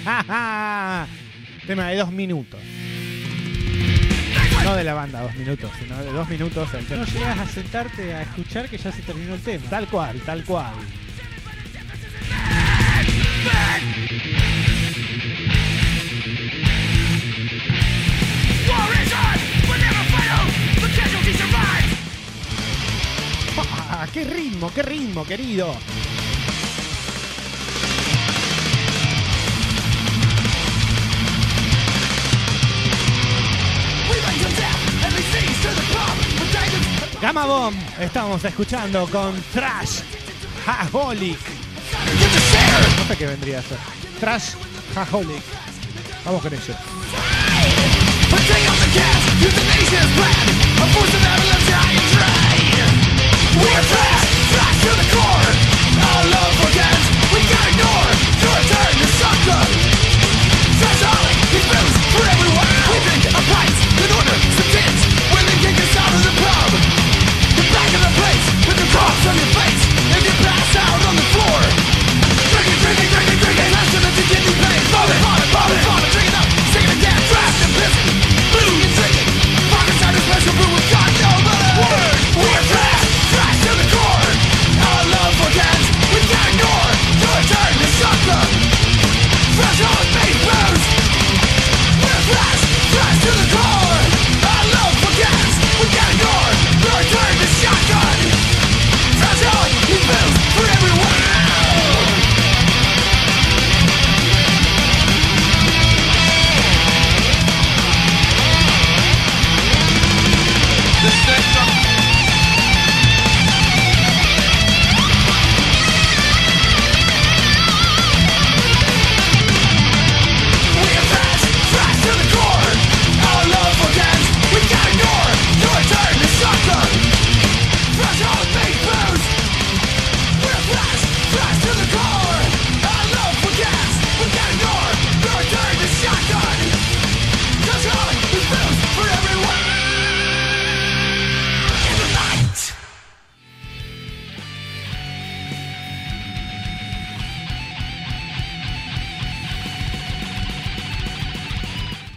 Tema de dos minutos. No de la banda, dos minutos, sino de dos minutos el tema. No llegas a sentarte a escuchar que ya se terminó el tema. Tal cual, tal cual. Ah, ¡qué ritmo, qué ritmo, querido! Gamma Bomb estamos escuchando con Trash Haholic. No sé qué vendría a ser. Trash Haholic. Vamos con ello. Blue and drinking, pocket side is special brew with God, no, but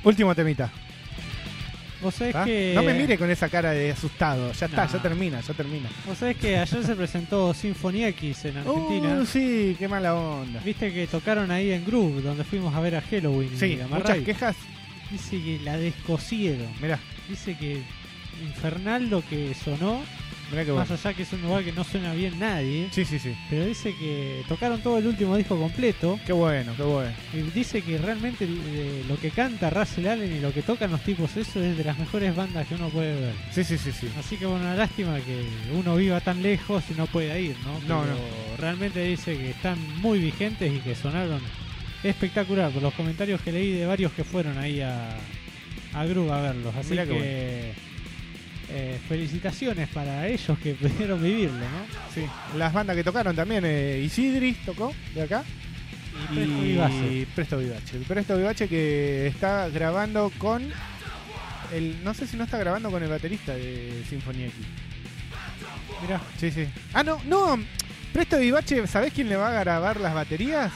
Último temita. Vos sabés ¿Ah? que... No me mire con esa cara de asustado. Ya está, No. ya termina, ya termina. Vos sabés que ayer se presentó Symphony X en Argentina. Uh, sí, qué mala onda. Viste que tocaron ahí en Groove, donde fuimos a ver a Halloween. Sí, y a muchas Marray. quejas. Dice que la descosieron. Mirá, Dice que infernal lo que sonó. mirá qué Más bueno. allá que es un lugar que no suena bien nadie. Sí, sí, sí. Pero dice que tocaron todo el último disco completo. Qué bueno, qué bueno. Y dice que realmente eh, lo que canta Russell Allen y lo que tocan los tipos, eso es de las mejores bandas que uno puede ver. Sí, sí, sí, sí. Así que bueno, una lástima que uno viva tan lejos y no pueda ir, ¿no? No, Pero no. realmente dice que están muy vigentes y que sonaron espectacular por los comentarios que leí de varios que fueron ahí a, a Groove a verlos. Así Mirá qué que eh, felicitaciones para ellos que pudieron vivirlo, ¿no? Sí. Las bandas que tocaron también, eh, Isidris tocó de acá. Y Presto Vivace. Y Presto Vivace. El Presto Vivace que está grabando con el, no sé si no está grabando con el baterista de Symphony X. Mirá, Sí, sí. Ah, no, no. Presto Vivace, ¿sabés quién le va a grabar las baterías?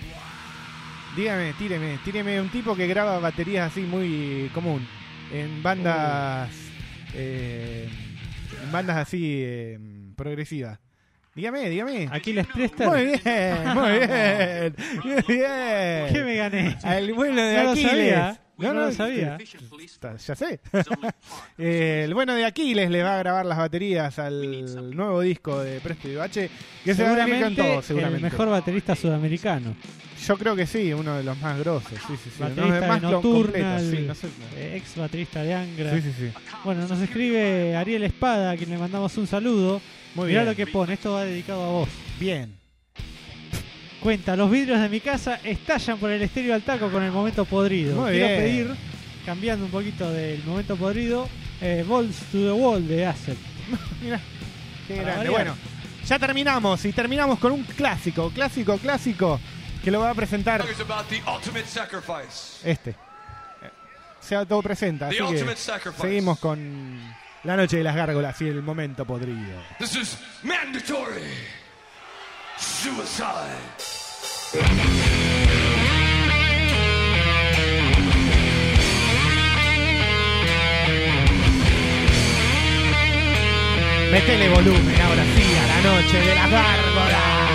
Dígame, tíreme, tíreme un tipo que graba baterías así muy común. En bandas. eh, en bandas así eh, progresivas. Dígame, dígame. Aquiles Prester. Muy bien, muy bien. Muy bien. ¿Qué me gané? El bueno de No lo Aquiles. sabía. No lo sabía. Está- Ya sé. Eh, el bueno de Aquiles le va a grabar las baterías al nuevo disco de Presto Vivace, que se va a venir con Seguramente todo, el seguramente. mejor baterista sudamericano. Yo creo que sí, uno de los más grosos. Sí, sí, sí. Uno Baterista de más de lo- Nocturnal, completos, sí, no sé. eh, ex baterista de Angra. Sí, sí, sí. Bueno, nos escribe Ariel Espada, a quien le mandamos un saludo. Muy Mirá bien. lo que pone, esto va dedicado a vos. Bien. Cuenta, los vidrios de mi casa estallan por el estéreo al taco con el momento podrido. Muy Quiero bien. pedir, cambiando un poquito del momento podrido, eh, Balls to the Wall de Acid. Mirá, qué Para grande. variar. Bueno, ya terminamos y terminamos con un clásico, clásico, clásico que lo va a presentar It's about the ultimate sacrifice. este. Se autopresenta, así The que ultimate sacrifice. seguimos con la noche de las gárgolas y el momento podrido. This is mandatory suicide. Metele volumen ahora sí a la noche de las gárgolas.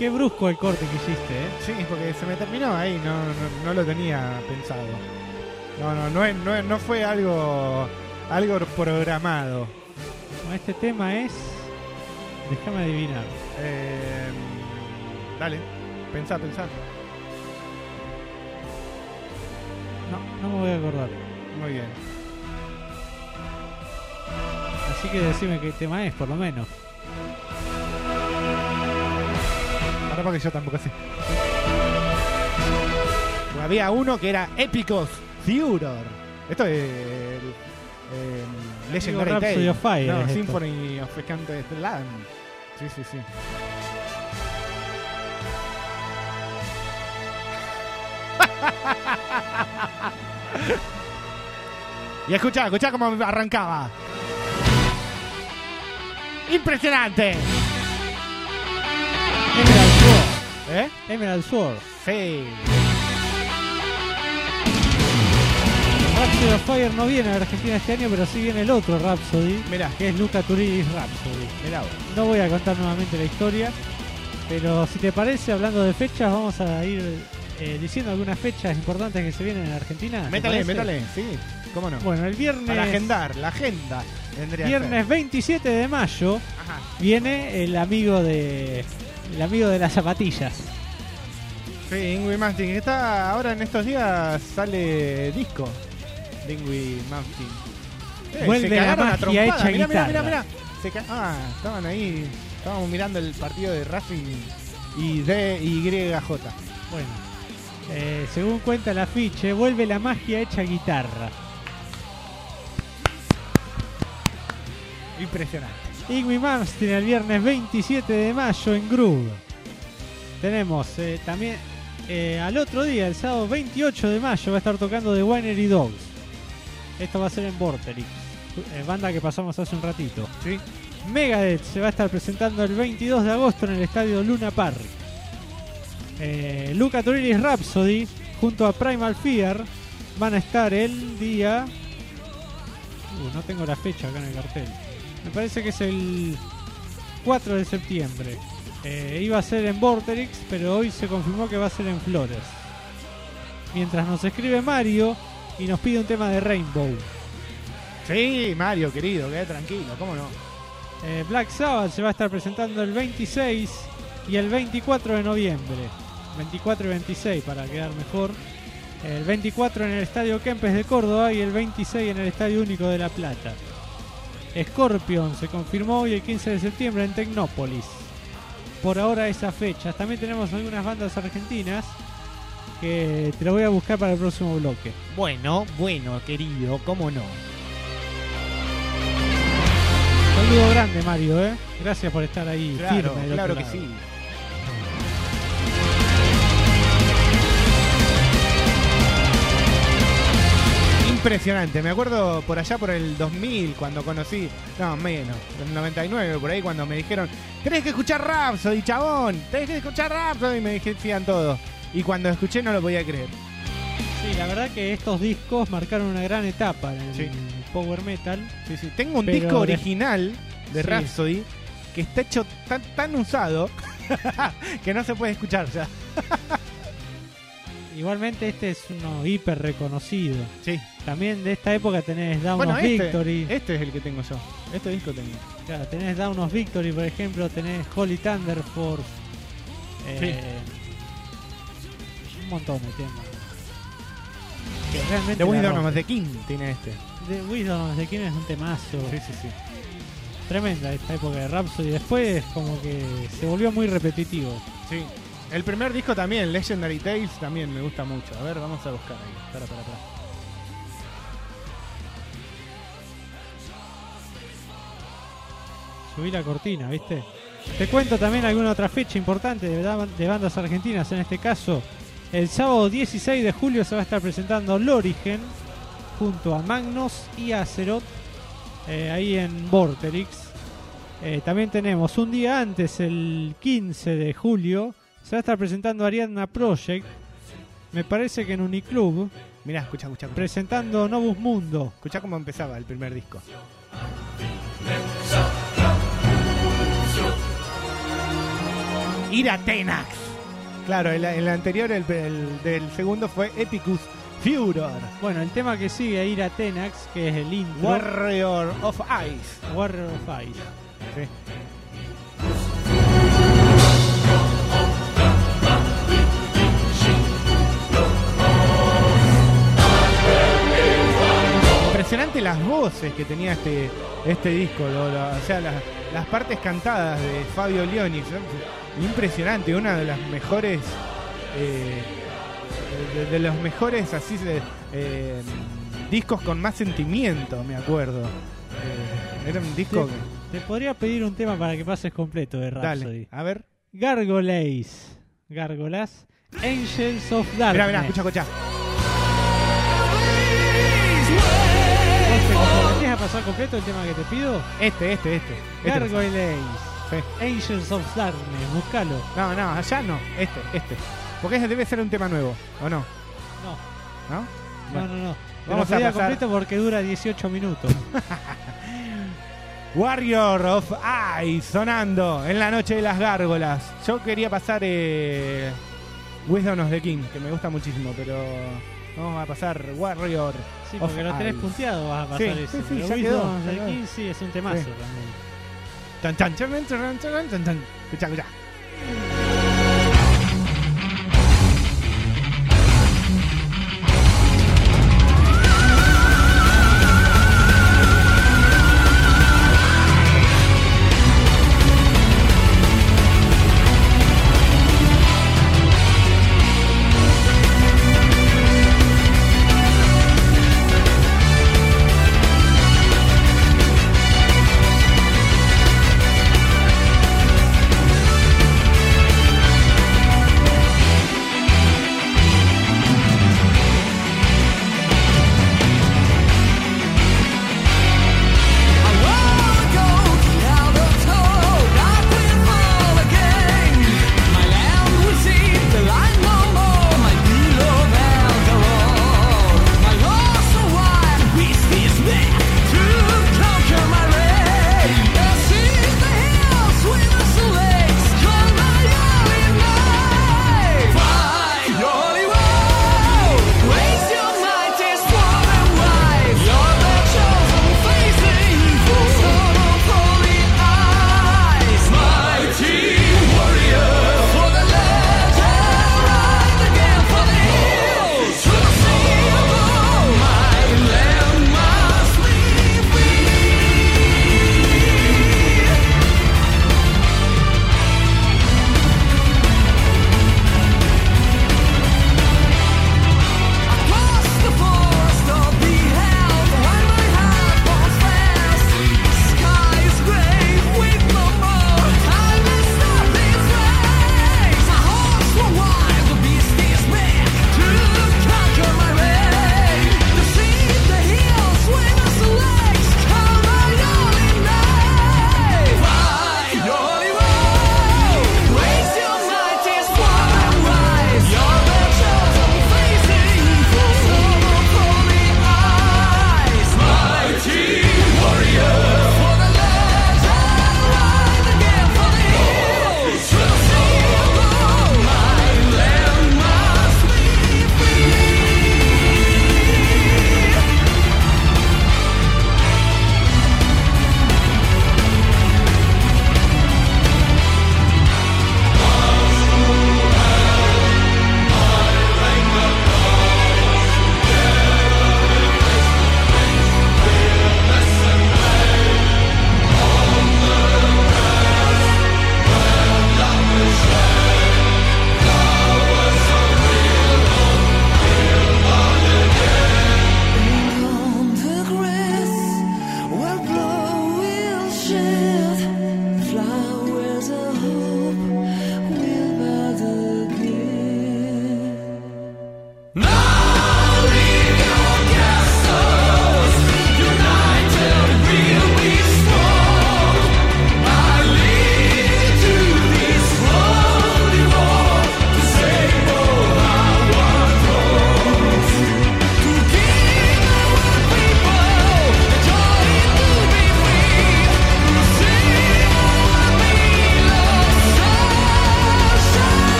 Qué brusco el corte que hiciste, ¿eh? Sí, porque se me terminó ahí, no, no, no lo tenía pensado. No, no, no, es- no, es- no fue algo, algo programado. Bueno, este tema es... Déjame adivinar. Eh, dale, pensá, pensá. No, no me voy a acordar. Muy bien. Así que decime qué tema es, por lo menos. Ahora porque yo tampoco sé. Había uno que era Épicos Furor. Esto es el, eh, Legendary Rhapsody Tale. of Fire No, es esto. Symphony of the Canted Land. Sí, sí, sí. Y escuchá, escuchá cómo arrancaba. Impresionante. Emerald Sword. ¿Eh? Emerald Sword. Sí. Rhapsody of Fire no viene a Argentina este año, pero sí viene el otro Rhapsody, Mirá. que es Luca Turilli's Rhapsody. Mirá vos. No voy a contar nuevamente la historia, pero si te parece, hablando de fechas, vamos a ir eh, diciendo algunas fechas importantes que se vienen en Argentina. ¿te Métale, parece? métale. Sí, cómo no. Bueno, el viernes, Para agendar, la agenda. vendría a ser. viernes veintisiete de mayo Ajá. viene el amigo de el amigo de las zapatillas. Sí, Yngwie Malmsteen. Que está ahora en estos días sale disco de Yngwie Malmsteen. Eh, Vuelve se la cagaron a magia trompadas. hecha Mirá, mirá, guitarra. mirá, mirá. Se ca- ah, estaban ahí. Estábamos mirando el partido de Racing y D Y J. Bueno, eh, según cuenta el afiche, vuelve la magia hecha guitarra. Impresionante. Yngwie Malmsteen el viernes veintisiete de mayo en Groove. Tenemos eh, también eh, al otro día, el sábado veintiocho de mayo, va a estar tocando The Winery Dogs. Esto va a ser en Vorterix, eh, banda que pasamos hace un ratito. Sí. Megadeth se va a estar presentando el veintidós de agosto en el estadio Luna Park. Eh, Luca Turilli's Rhapsody junto a Primal Fear van a estar el día... Uh, no tengo la fecha acá en el cartel. Me parece que es el cuatro de septiembre. Eh, iba a ser en Vorterix, pero hoy se confirmó que va a ser en Flores. Mientras nos escribe Mario y nos pide un tema de Rainbow. Sí, Mario, querido, quede tranquilo, ¿cómo no? Eh, Black Sabbath se va a estar presentando el veintiséis y el veinticuatro de noviembre. veinticuatro y veintiséis para quedar mejor. El veinticuatro en el Estadio Kempes de Córdoba y el veintiséis en el Estadio Único de La Plata. Scorpion se confirmó hoy el quince de septiembre en Tecnópolis. Por ahora esas fechas. También tenemos algunas bandas argentinas que te lo voy a buscar para el próximo bloque. Bueno, bueno, querido, ¿cómo no? Saludo grande, Mario, ¿eh? Gracias por estar ahí Claro, firme del claro otro que lado. sí. Impresionante, me acuerdo por allá por el dos mil cuando conocí, no menos, en el noventa y nueve por ahí cuando me dijeron, tenés que escuchar Rhapsody, chabón, tenés que escuchar Rhapsody, y me decían todo. Y cuando escuché no lo podía creer. Sí, la verdad que estos discos marcaron una gran etapa en el Sí. power metal. Sí, sí. Tengo un Pero disco de- original de Sí. Rhapsody que está hecho tan, tan usado que no se puede escuchar ya. Igualmente este es uno hiper reconocido. Sí. También de esta época tenés Down Bueno, of este, Victory. este es el que tengo yo. Este disco tengo. Claro, tenés Down of Victory, por ejemplo, tenés Holy Thunder Force. Eh, Un montón de temas. Que realmente The la Wisdom rompen. of the King tiene este. The Wisdom of the King es un temazo. Sí, sí, sí. Tremenda esta época de Rhapsody. Después como que se volvió muy repetitivo. Sí. El primer disco también, Legendary Tales, también me gusta mucho. A ver, vamos a buscar ahí. Para, para, para. Subí la cortina, ¿viste? Te cuento también alguna otra fecha importante de, da- de bandas argentinas. En este caso, el sábado dieciséis de julio se va a estar presentando Lorigen junto a Magnus y Azeroth eh, ahí en Vorterix. Eh, también tenemos un día antes, el quince de julio, se va a estar presentando Ariadna Project. Me parece que en Uniclub, Mirá, escucha, escucha. Escucha, presentando Novus Mundo. escucha cómo empezaba el primer disco. Ira Tenax. Claro, el, el anterior, el, el del segundo fue Epicus Furor. Bueno, el tema que sigue, Ira Tenax, que es el intro. Warrior of Ice. Warrior of Ice. Sí. Impresionante las voces que tenía este, este disco, lo- lo- o sea, las, las partes cantadas de Fabio Leoni, ¿no? Impresionante, una de las mejores, eh, de, de los mejores así de, eh, discos con más sentimiento, me acuerdo. Eh, era un disco Te, te podría pedir un tema para que pases completo de que... Rhapsody. Dale, a ver. Gargoyles. Gárgolas. Angels of Darkness. Mirá, mirá, escucha, escucha. ¿Vos te comprometés a pasar completo el tema que te pido? Este, este, este. este Gargoyles. Sí. Angels of Darkness. Búscalo. No, no, allá no. Este, este. Porque ese debe ser un tema nuevo, ¿o no? No. ¿No? No, Bueno, no, no. Te vamos lo pedí a a pasar- completo porque dura dieciocho minutos. Warrior of Ice sonando en la noche de las gárgolas. Yo quería pasar eh, Wisdom of the King, que me gusta muchísimo, pero vamos a pasar Warrior Sí, of porque lo tenés Ice. punteado, vas a pasar Sí, eso. sí, sí, Pero ya Wisdom quedó, of ya the quedó. King sí es un temazo Sí. también. Tan, tan, chan, chan, chan, chan, chan. Escucha, escucha.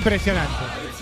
Impresionante.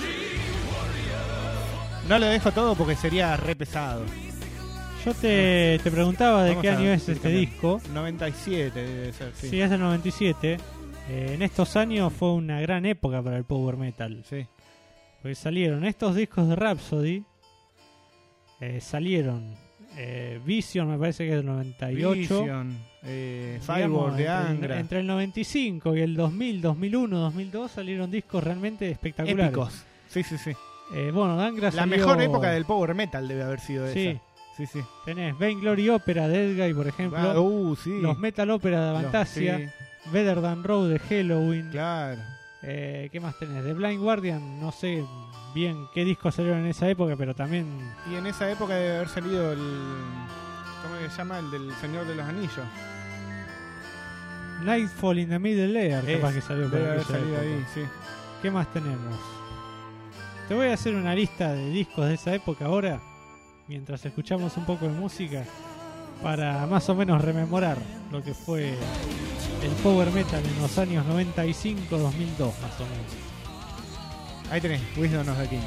No lo dejo todo porque sería re pesado. Yo te, te preguntaba de Vamos qué a año es ir este cambiando. disco. noventa y siete debe ser, sí. Sí, es del noventa y siete. Eh, en estos años fue una gran época para el power metal. Sí. Porque salieron estos discos de Rhapsody. Eh, salieron eh, Vision, me parece que es del noventa y ocho. Vision, eh, Digamos, Fireball de entre, Angra. entre el noventa y cinco y el dos mil, dos mil uno, dos mil dos salieron discos realmente espectaculares. Épicos. Sí, sí, sí. Eh, bueno, de Angra La salió... mejor época del power metal debe haber sido Sí. esa. Sí, sí. Tenés Vainglory Opera de Edguy, por ejemplo. Ah, uh, sí. Los Metal Opera de Los- Avantasia. sí, Better Than Row de Halloween. claro. Eh, ¿Qué más tenés? The Blind Guardian, no sé bien qué discos salieron en esa época, pero también... Y en esa época debe haber salido el... ¿Cómo se llama? El del Señor de los Anillos. Nightfall in the Middle Air, Es, capaz que salió por debe haber aquella salido época. ahí, sí. ¿Qué más tenemos? Te voy a hacer una lista de discos de esa época ahora, mientras escuchamos un poco de música, para más o menos rememorar lo que fue el power metal en los años noventa y cinco dos mil dos, más o menos. Ahí tenés, Wisdom of the King.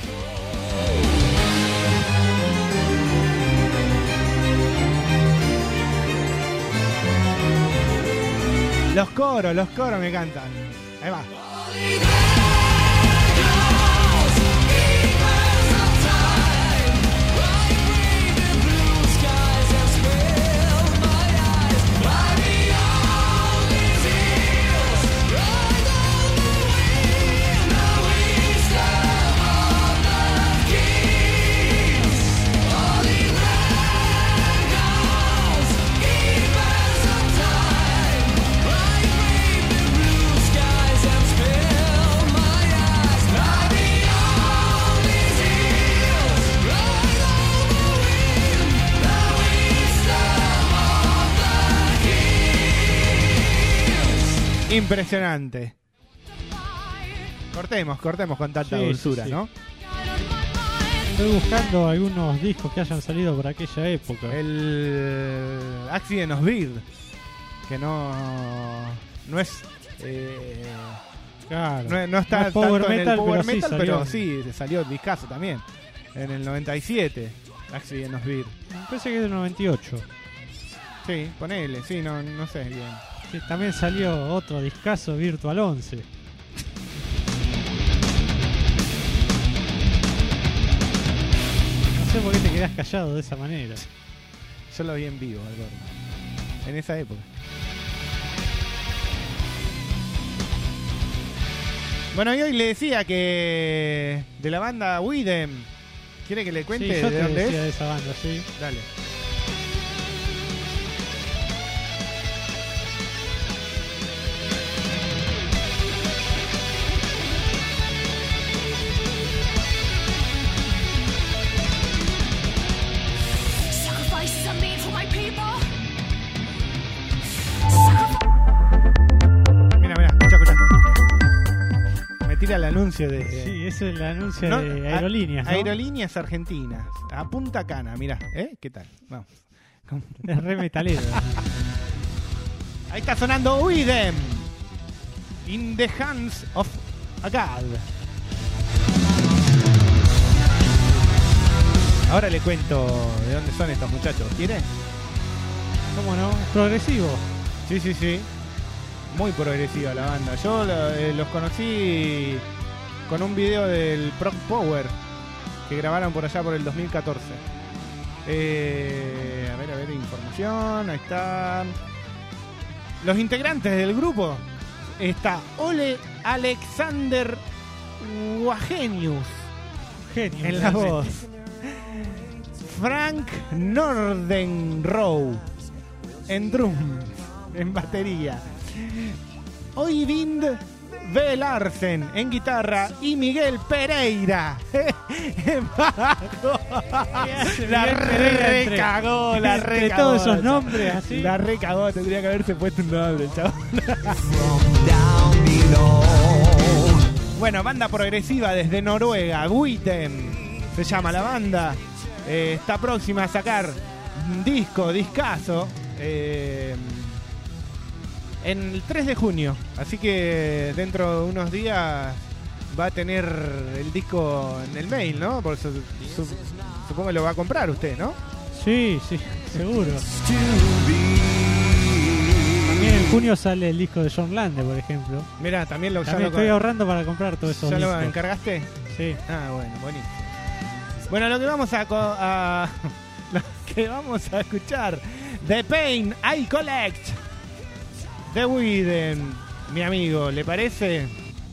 Los coros, los coros me cantan. Ahí va. Impresionante. Cortemos, cortemos con tanta Sí, dulzura, sí, sí. ¿no? Estoy buscando algunos discos que hayan salido por aquella época. El Accident of Beard, que no no es eh, Claro. no, no está No es power tanto en metal, el power pero sí metal, salió. pero sí salió discazo también en el noventa y siete. Accident of Beard. Me parece que es del noventa y ocho. Sí, ponele, sí, no, no sé bien. Sí, también salió otro discazo, Virtual once. No sé por qué te quedás callado de esa manera. Yo lo vi en vivo, Alberto. En esa época. Bueno, y hoy le decía que de la banda Widem. ¿Quiere que le cuente Sí, yo de te dónde decía es? de esa banda, sí. Dale. Sacrifices are made for my people. Mira, mira, escucha, escucha. Me tira el anuncio de. Sí, ese es el anuncio No, de a- Aerolíneas, ¿no? Aerolíneas Argentinas. A Punta Cana, mira. ¿Eh? ¿Qué tal? Vamos. ¿Cómo? Es re metalero. Ahí está sonando Widem. In the hands of a God. Ahora le cuento de dónde son estos muchachos. ¿Quiere? ¿Cómo no? Es progresivo. Sí, sí, sí. Muy progresiva la banda. Yo lo- eh, los conocí con un video del Prog Power que grabaron por allá por el dos mil catorce. Eh, a ver, a ver, información. Ahí están. Los integrantes del grupo. Está Ole Alexander Wagenius Genio. en la realmente. voz. Frank Nordenrow en drum, en batería. Oyvind V. Larsen en guitarra y Miguel Pereira en bajo. La Miguel Pereira entre- recagó, la entre recagó. todos esos nombres, así. La recagó, tendría que haberse puesto un nombre, chaval. Bueno, banda progresiva desde Noruega, Widem se llama la banda. Eh, está próxima a sacar un disco, discazo, eh, en el tres de junio. Así que dentro de unos días va a tener el disco en el mail, ¿no? Por eso su- supongo que lo va a comprar usted, ¿no? Sí, sí, seguro. También en junio sale el disco de John Lande, por ejemplo. Mirá, también lo, ya También lo- estoy ahorrando para comprar todos esos ¿Ya lo discos. encargaste? Sí. Ah, bueno, buenísimo. Bueno, lo que vamos a, co- a lo que vamos a escuchar, The Pain I Collect, The Widen, mi amigo, ¿le parece?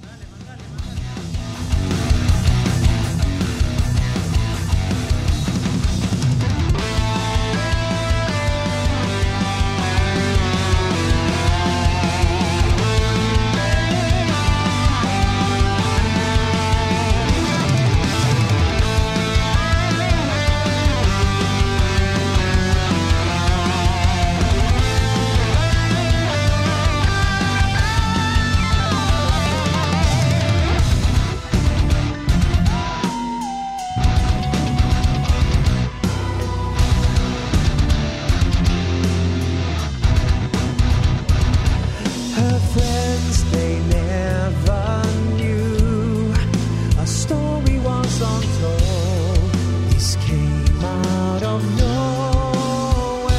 Her friends, they never knew a story was untold. This came out of nowhere,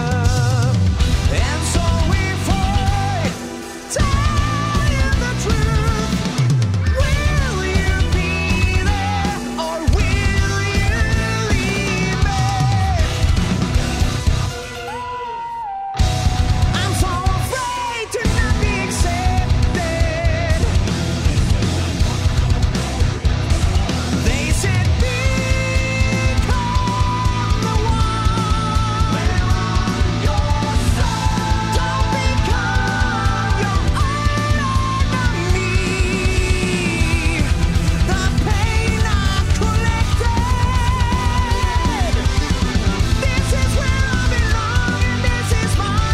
and so we fight, telling the truth. Will you be there, or will you leave me? I'm so afraid to not be accepted. They said become the one on your side. Don't become your enemy. The pain I've collected. This is where I belong, and this is my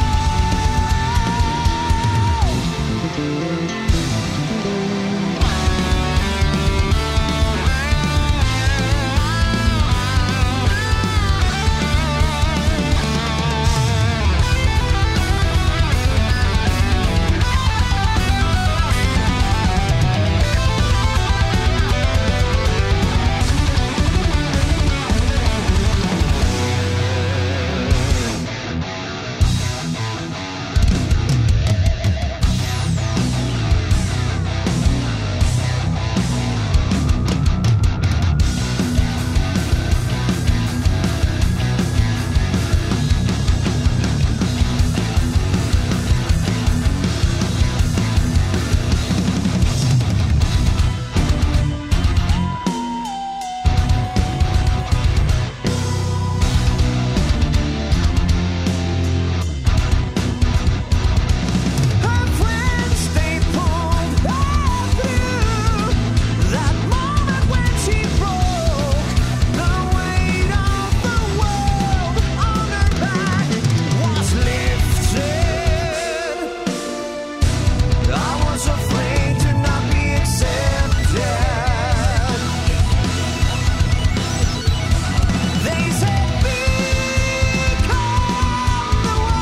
Her friends, they pulled her through that moment when she broke. The weight of the world on her back was lifted. I was afraid to not be accepted. They said become the one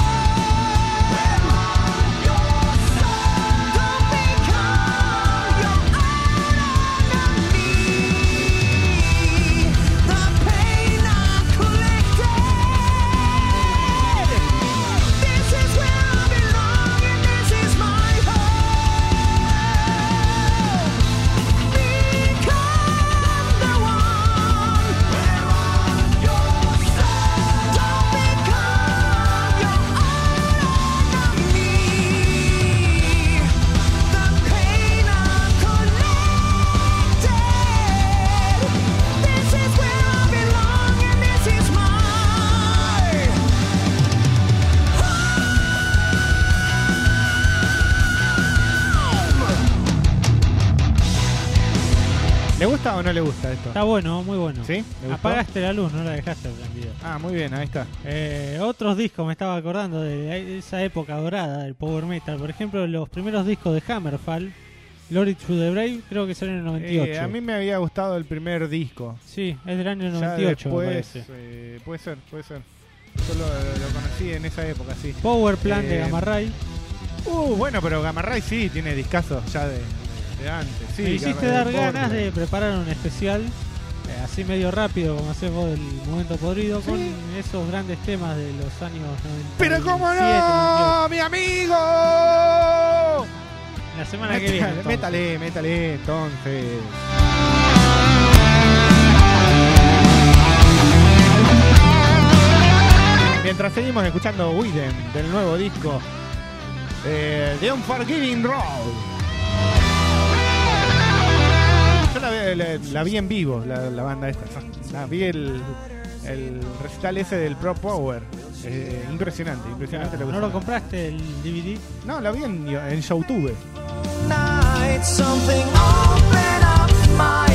on your side. Don't become your enemy. The pain I've collected. This is where I belong, and this is my home. Become the one on your side. Don't become your enemy. The pain I've collected. This is where I belong, and this is my ¿Le gusta o no le gusta esto? Está bueno, muy bueno. ¿Sí? ¿Le gustó? Apagaste la luz, no la dejaste prendida. Ah, muy bien, ahí está. Eh, otros discos, me estaba acordando de esa época dorada del power metal. Por ejemplo, los primeros discos de Hammerfall, Glory to the Brave, creo que salen en el noventa y ocho. Eh, a mí me había gustado el primer disco. Sí, es del año Ya noventa y ocho, me después, parece. eh, puede ser, puede ser. Yo lo, lo conocí en esa época, sí. Power Plant de Eh, Gamma Ray. Uh, bueno, pero Gamma Ray sí tiene discazos ya de, De antes, sí. Me hiciste carne dar de ganas porco. de preparar un especial, eh, así medio rápido, como haces vos del momento podrido, Sí. con esos grandes temas de los años noventa. ¡Pero cómo no, mi amigo! La semana que viene. Métale, entonces. métale, métale, entonces. Mientras seguimos escuchando Widen del nuevo disco eh, The Unforgiving Road. Yo la, vi- la- la vi en vivo, la, la banda esta. La vi el, el recital ese del Pro Power. Eh, impresionante, impresionante lo que ¿No lo suena. compraste el D V D? No, la vi en, en Showtube. Night, something open up my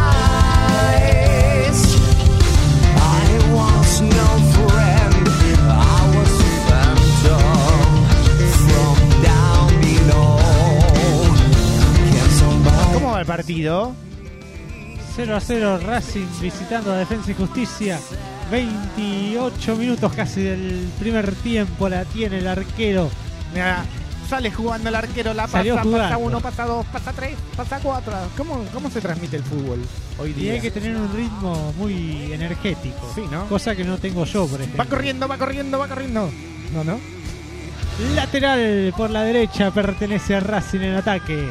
eyes. I was no friend, I was abandoned from down below. Can somebody ¿Cómo va el partido? cero a cero Racing visitando a Defensa y Justicia. veintiocho minutos casi del primer tiempo la tiene el arquero. Mira, sale jugando el arquero, la pasa, Salió pasa jugando. uno, pasa dos, pasa tres, pasa cuatro. ¿Cómo, cómo se transmite el fútbol hoy Y día? hay que tener un ritmo muy energético. Sí, ¿no? Cosa que no tengo yo, por ejemplo. Va corriendo, va corriendo, va corriendo. No, no. Lateral por la derecha pertenece a Racing en ataque.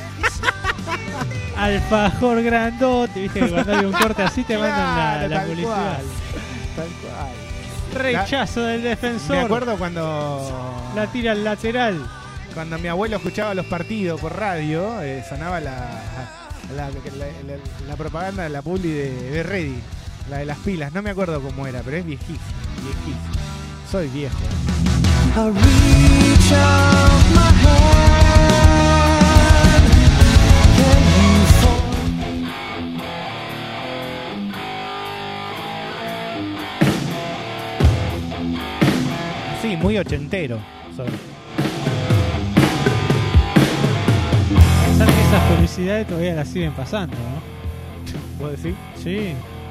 Alfajor grandote, viste que cuando hay un corte así te mandan la, Claro, la tal publicidad. cual, tal cual. Rechazo del defensor. Me acuerdo cuando La tira al lateral. cuando mi abuelo escuchaba los partidos por radio, eh, sonaba la, la, la- la- la propaganda de la publi de, de Ready, la de las pilas. No me acuerdo cómo era, pero es viejísimo, viejísimo. Soy viejo. I reach out my hand. Can you fall? Sí, muy ochentero. soy. Pensar que esas publicidades todavía las siguen pasando, ¿no? ¿Puedo decir? Sí.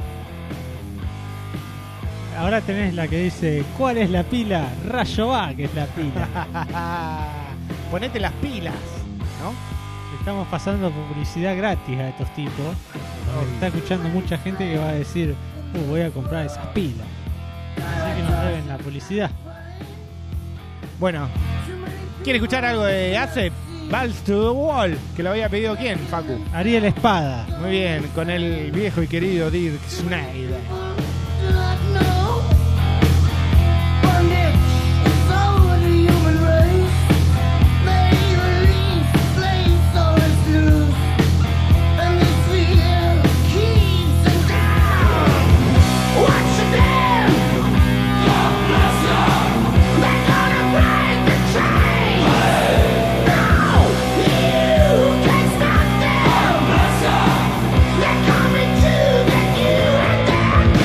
Ahora tenés la que dice, ¿cuál es la pila? Rayo va, que es la pila. Ponete las pilas, ¿no? Estamos pasando publicidad gratis a estos tipos. Nos está escuchando mucha gente que va a decir, uh, voy a comprar esas pilas. Así que nos deben la publicidad. Bueno, ¿quiere escuchar algo de Acid? Balls to the Wall, que lo había pedido quién, Facu. Ariel Espada. Muy bien, con el viejo y querido Dirk Schneider. They're coming to get you and them.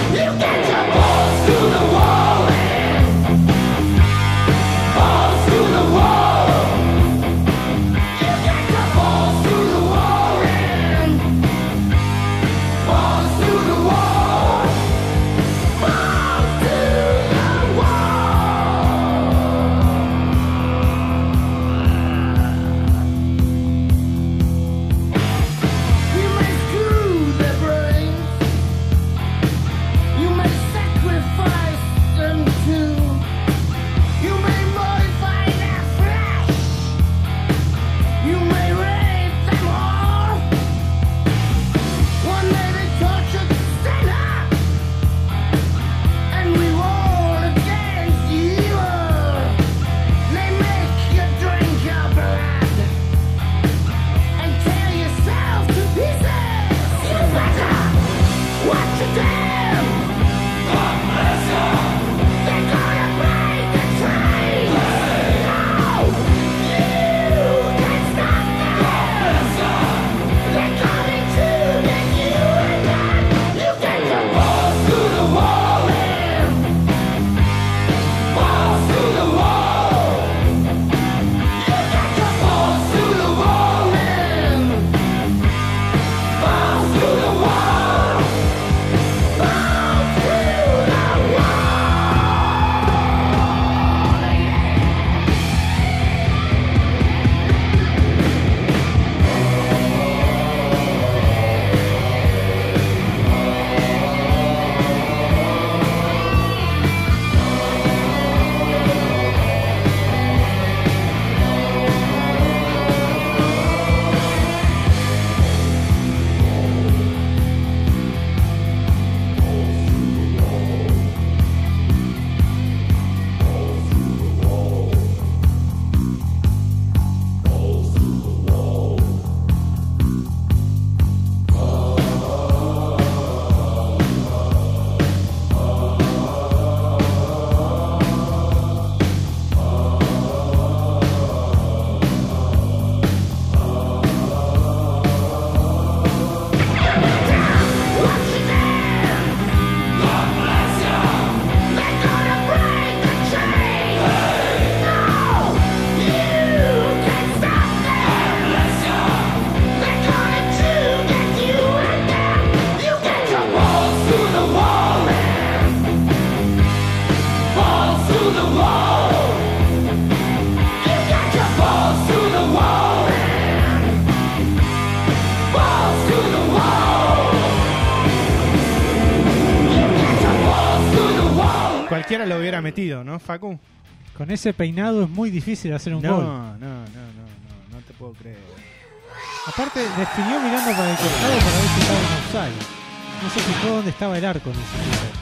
cualquiera lo hubiera metido, ¿no, Facu? Con ese peinado es muy difícil hacer un no, gol. No, no, no, no, no te puedo creer. Aparte, definió mirando para el costado para ver si estaba en offside. No se fijó dónde estaba el arco en ese tiro.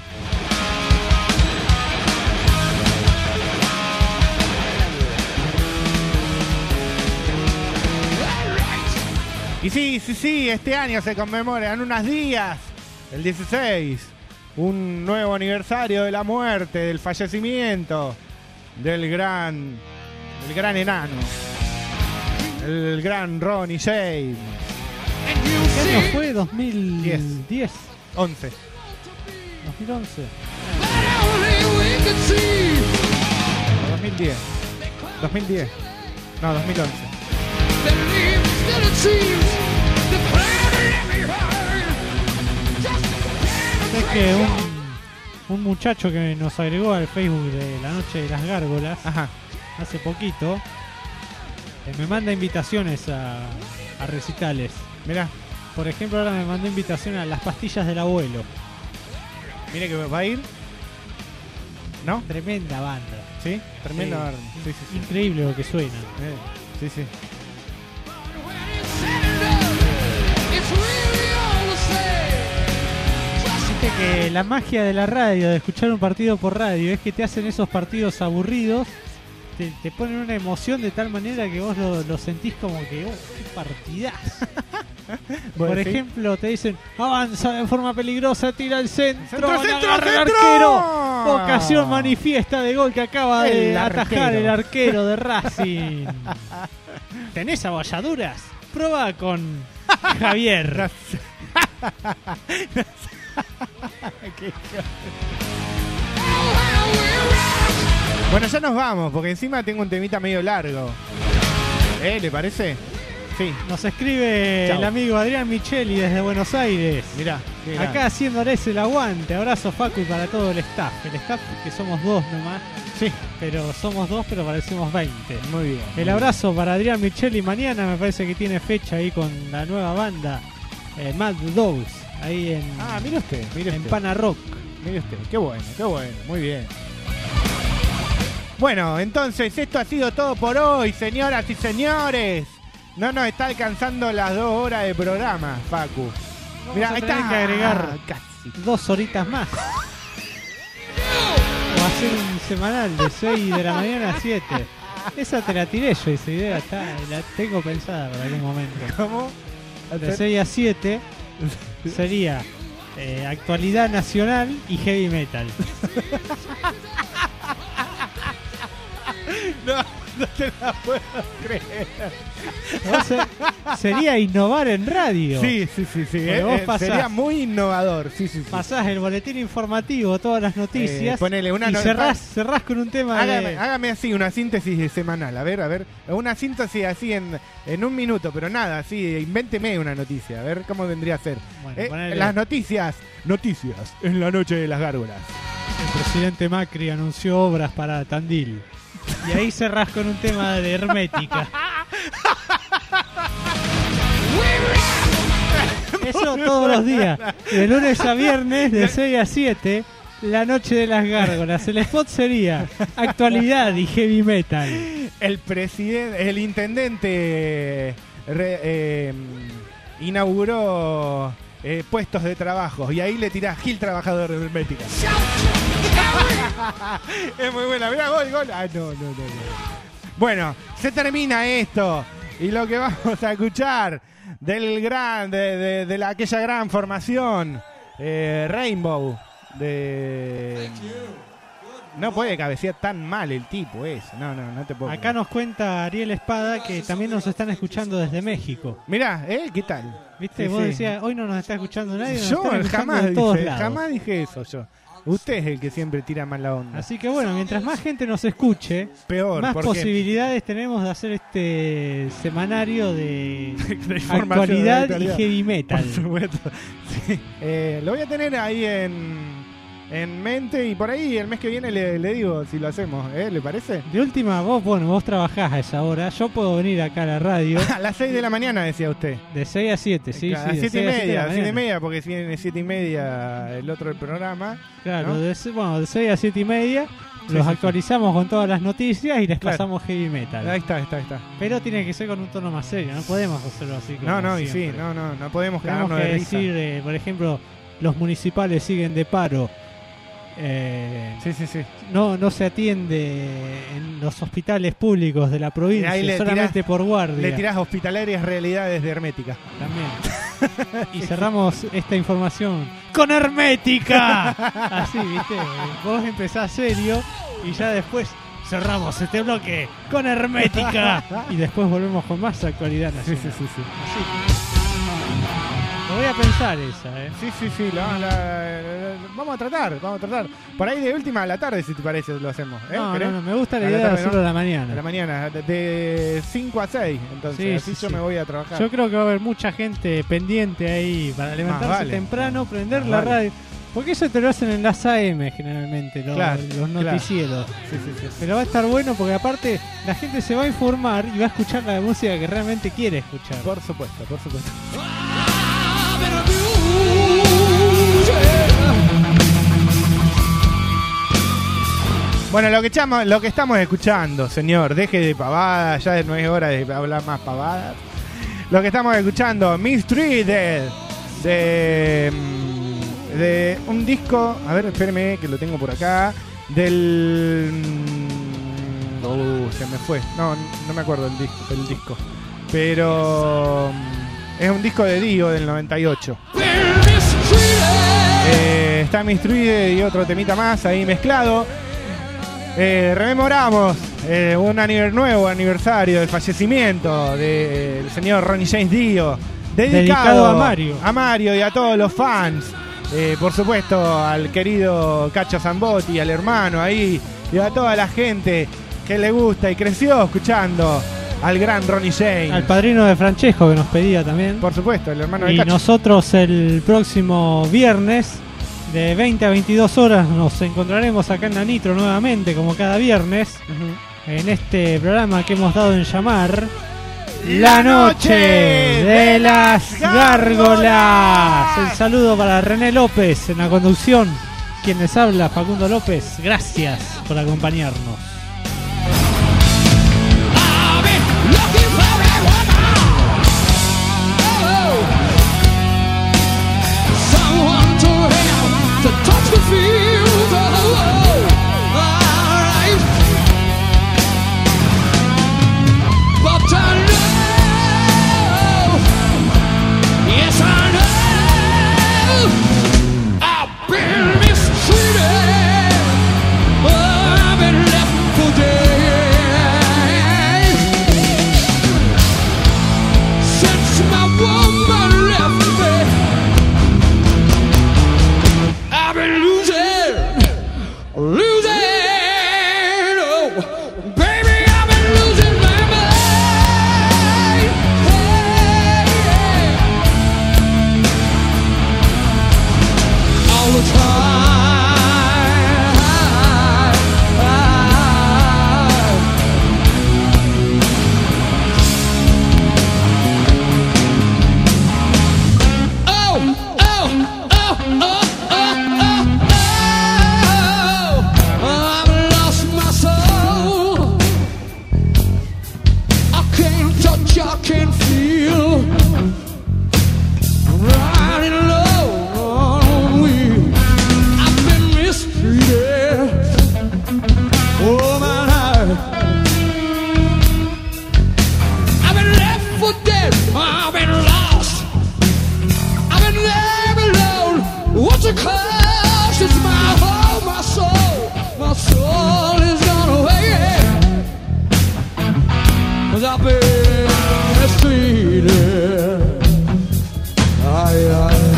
Y sí, sí, sí, este año se conmemora en unos días, el dieciséis, un nuevo aniversario de la muerte, del fallecimiento del gran, del gran enano, el gran Ronnie James. ¿Qué año fue? ¿dos mil diez? once. ¿dos mil once? dos mil diez. dos mil diez. No, dos mil once. Es que un, un muchacho que nos agregó al Facebook de la Noche de las Gárgolas, ajá, hace poquito, eh, me manda invitaciones a, a recitales. Mirá, por ejemplo, ahora me mandó invitación a Las Pastillas del Abuelo. Mire que va a ir. ¿No? Tremenda banda. ¿Sí? Tremenda Sí. banda. Sí, sí, sí. Increíble lo que suena. Eh, sí, sí. Viste que la magia de la radio, de escuchar un partido por radio, es que te hacen esos partidos aburridos, te, te ponen una emoción de tal manera que vos lo, lo sentís como que, oh, qué partidazo. Bueno, por sí. ejemplo, te dicen, avanza de forma peligrosa, tira el centro, ¡Centro, la centro, agarra el centro! arquero. Ocasión manifiesta de gol que acaba de El atajar arquero. el arquero de Racing. ¿Tenés abolladuras? Prueba con Javier. Bueno, ya nos vamos, porque encima tengo un temita medio largo. ¿Eh? ¿Le parece? Sí. Nos escribe Chau. el amigo Adrián Micheli desde Buenos Aires. Mirá. qué Acá grande. haciéndoles el aguante. Abrazo, Facu, y para todo el staff. El staff que somos dos nomás. Sí. Pero somos dos, pero parecemos veinte. Muy bien. El abrazo para Adrián Micheli. Mañana me parece que tiene fecha ahí con la nueva banda eh, Mad Dogs. Ahí en, Ah, mire usted, mire en usted. Pana Rock. Mire usted, qué bueno, qué bueno, muy bien. Bueno, entonces esto ha sido todo por hoy, señoras y señores. No nos está alcanzando las dos horas de programa, Facu. Mirá, Vamos a ahí tener está. que agregar Ah, casi. dos horitas más. O hacer un semanal de seis de la mañana a siete. Esa te la tiré yo, esa idea está, la tengo pensada para algún momento. ¿Cómo? De seis a siete sería eh, actualidad nacional y heavy metal. No, no te la puedo creer. O sea, sería innovar en radio. Sí, sí, sí, sí. Porque eh, vos eh, pasás- sería muy innovador. Sí, sí, sí. Pasás el boletín informativo, todas las noticias, Eh, ponele una y no- cerrás, cerrás con un tema Hágame, de... hágame así una síntesis semanal, a ver, a ver, una síntesis así en, en un minuto, pero nada, así, invénteme una noticia, a ver cómo vendría a ser. Bueno, Eh, ponele- las noticias, noticias en la noche de las gárgolas. El presidente Macri anunció obras para Tandil. Y ahí cerrás con un tema de hermética. Eso todos los días. De lunes a viernes, de seis a siete, la noche de las gárgolas. El spot sería actualidad y heavy metal. El presidente, el intendente re- eh, inauguró eh, puestos de trabajo y ahí le tirás Gil trabajador de hermética. Es muy buena, mira, gol, gol. Ah, no, no, no, no. Bueno, se termina esto y lo que vamos a escuchar del gran, de, de, de la, aquella gran formación eh, Rainbow de... No puede cabecear tan mal el tipo ese. No, no, no te puedo. Acá nos cuenta Ariel Espada que también nos están escuchando desde México. Mirá, ¿eh? ¿Qué tal? ¿Viste? Sí, Vos sí. decías, hoy no nos está escuchando nadie. Nos Yo están escuchando jamás de todos dije, lados. jamás dije eso yo. Usted es el que siempre tira mal la onda. Así que bueno, mientras más gente nos escuche, Peor, más porque posibilidades tenemos de hacer este semanario de, de información actualidad de y heavy metal. Por supuesto. Sí. Eh, lo voy a tener ahí en en mente y por ahí el mes que viene le, le digo si lo hacemos, ¿eh? ¿Le parece? De última, vos, bueno, vos trabajás a esa hora. Yo puedo venir acá a la radio. A las seis de la mañana, decía usted. De seis a siete, sí, a sí. de siete y seis a siete de media, la siete y mañana. media, porque si viene siete y media el otro del programa. Claro, ¿no? de, se- bueno, de seis a siete y media Sí, los sí, actualizamos con todas las noticias y les Claro. pasamos heavy metal. Ahí está, ahí está, ahí está. Pero tiene que ser con un tono más serio, no podemos hacerlo así como No, no, y sí, siempre. no, no, no podemos Tenemos quedarnos que de risa. decir, eh, por ejemplo, los municipales siguen de paro. Eh, Sí, sí, sí. no, no se atiende en los hospitales públicos de la provincia, Ahí le solamente tirás- por guardia. Le tirás hospitalarias realidades de Hermética. También. Y cerramos esta información con Hermética. Así, viste. Vos empezás serio y ya después cerramos este bloque con Hermética. Y después volvemos con más actualidad Sí, nacional. sí, sí, sí. Así. Lo voy a pensar esa, eh. Sí, sí, sí, la- la- la- vamos a tratar, vamos a tratar. Por ahí de última a la tarde, si te parece, lo hacemos. ¿eh? No, ¿Querés? no, no, me gusta la A la idea de tarde, hacerlo ¿no? a la A mañana. la mañana, de cinco a seis, entonces, Sí, así sí, yo sí. me voy a trabajar. Yo creo que va a haber mucha gente pendiente ahí para levantarse vale. temprano, prender Más la vale. radio. Porque eso te lo hacen en las A M generalmente, los, Claro, los claro. noticieros. Sí, sí, sí. Pero va a estar bueno porque aparte la gente se va a informar y va a escuchar la música que realmente quiere escuchar. Por supuesto, por supuesto. Bueno, lo que, chamo- lo que estamos escuchando, señor, deje de pavadas, ya no es hora de hablar más pavadas. Lo que estamos escuchando, Mistreated, de, mm, de un disco, a ver, espéreme que lo tengo por acá, del... mm, Uh, se me fue, no, no me acuerdo el disco, el disco. Pero mm, es un disco de Dio del noventa y ocho. Eh, está Mistreated y otro temita más ahí mezclado. Eh, rememoramos eh, un aniver- nuevo aniversario del fallecimiento del señor Ronnie James Dio, dedicado, Dedicado a Mario. a Mario y a todos los fans. Eh, por supuesto al querido Cacho Zambotti, al hermano ahí y a toda la gente que le gusta y creció escuchando al gran Ronnie James. Al padrino de Francesco que nos pedía también. Por supuesto, el hermano de Y Cacho. nosotros el próximo viernes de veinte a veintidós horas nos encontraremos acá en la Nitro nuevamente como cada viernes Ujú. en este programa que hemos dado en llamar La Noche de las Gárgolas. El saludo para René López en la conducción. Quien les habla, Facundo López. Gracias por acompañarnos. Someone to help to touch the field. Oh, alright. But I know, yes I know, I've been mistreated. Oh, I've been left for dead. Since my woman left me, I've been losing, losing, oh, baby, I've been losing my mind. Hey, all the time. Oh, oh, oh, oh, oh, oh, oh, I've lost my soul. I can't touch, I can't feel. I'm riding low on we. I've been mistreated. Oh my life. I've been left for dead. I've been lost. I've been there alone. What's it cost? It's my heart, my soul. My soul is gone away. Cause I've been mistreated. Aye, aye.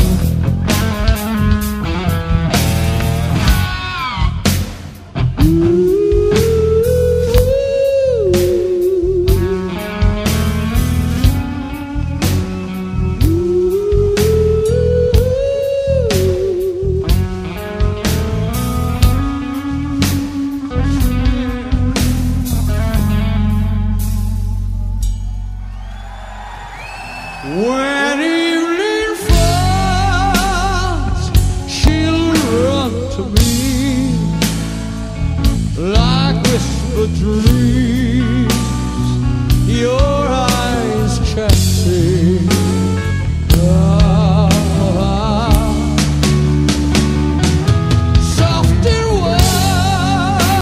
to me.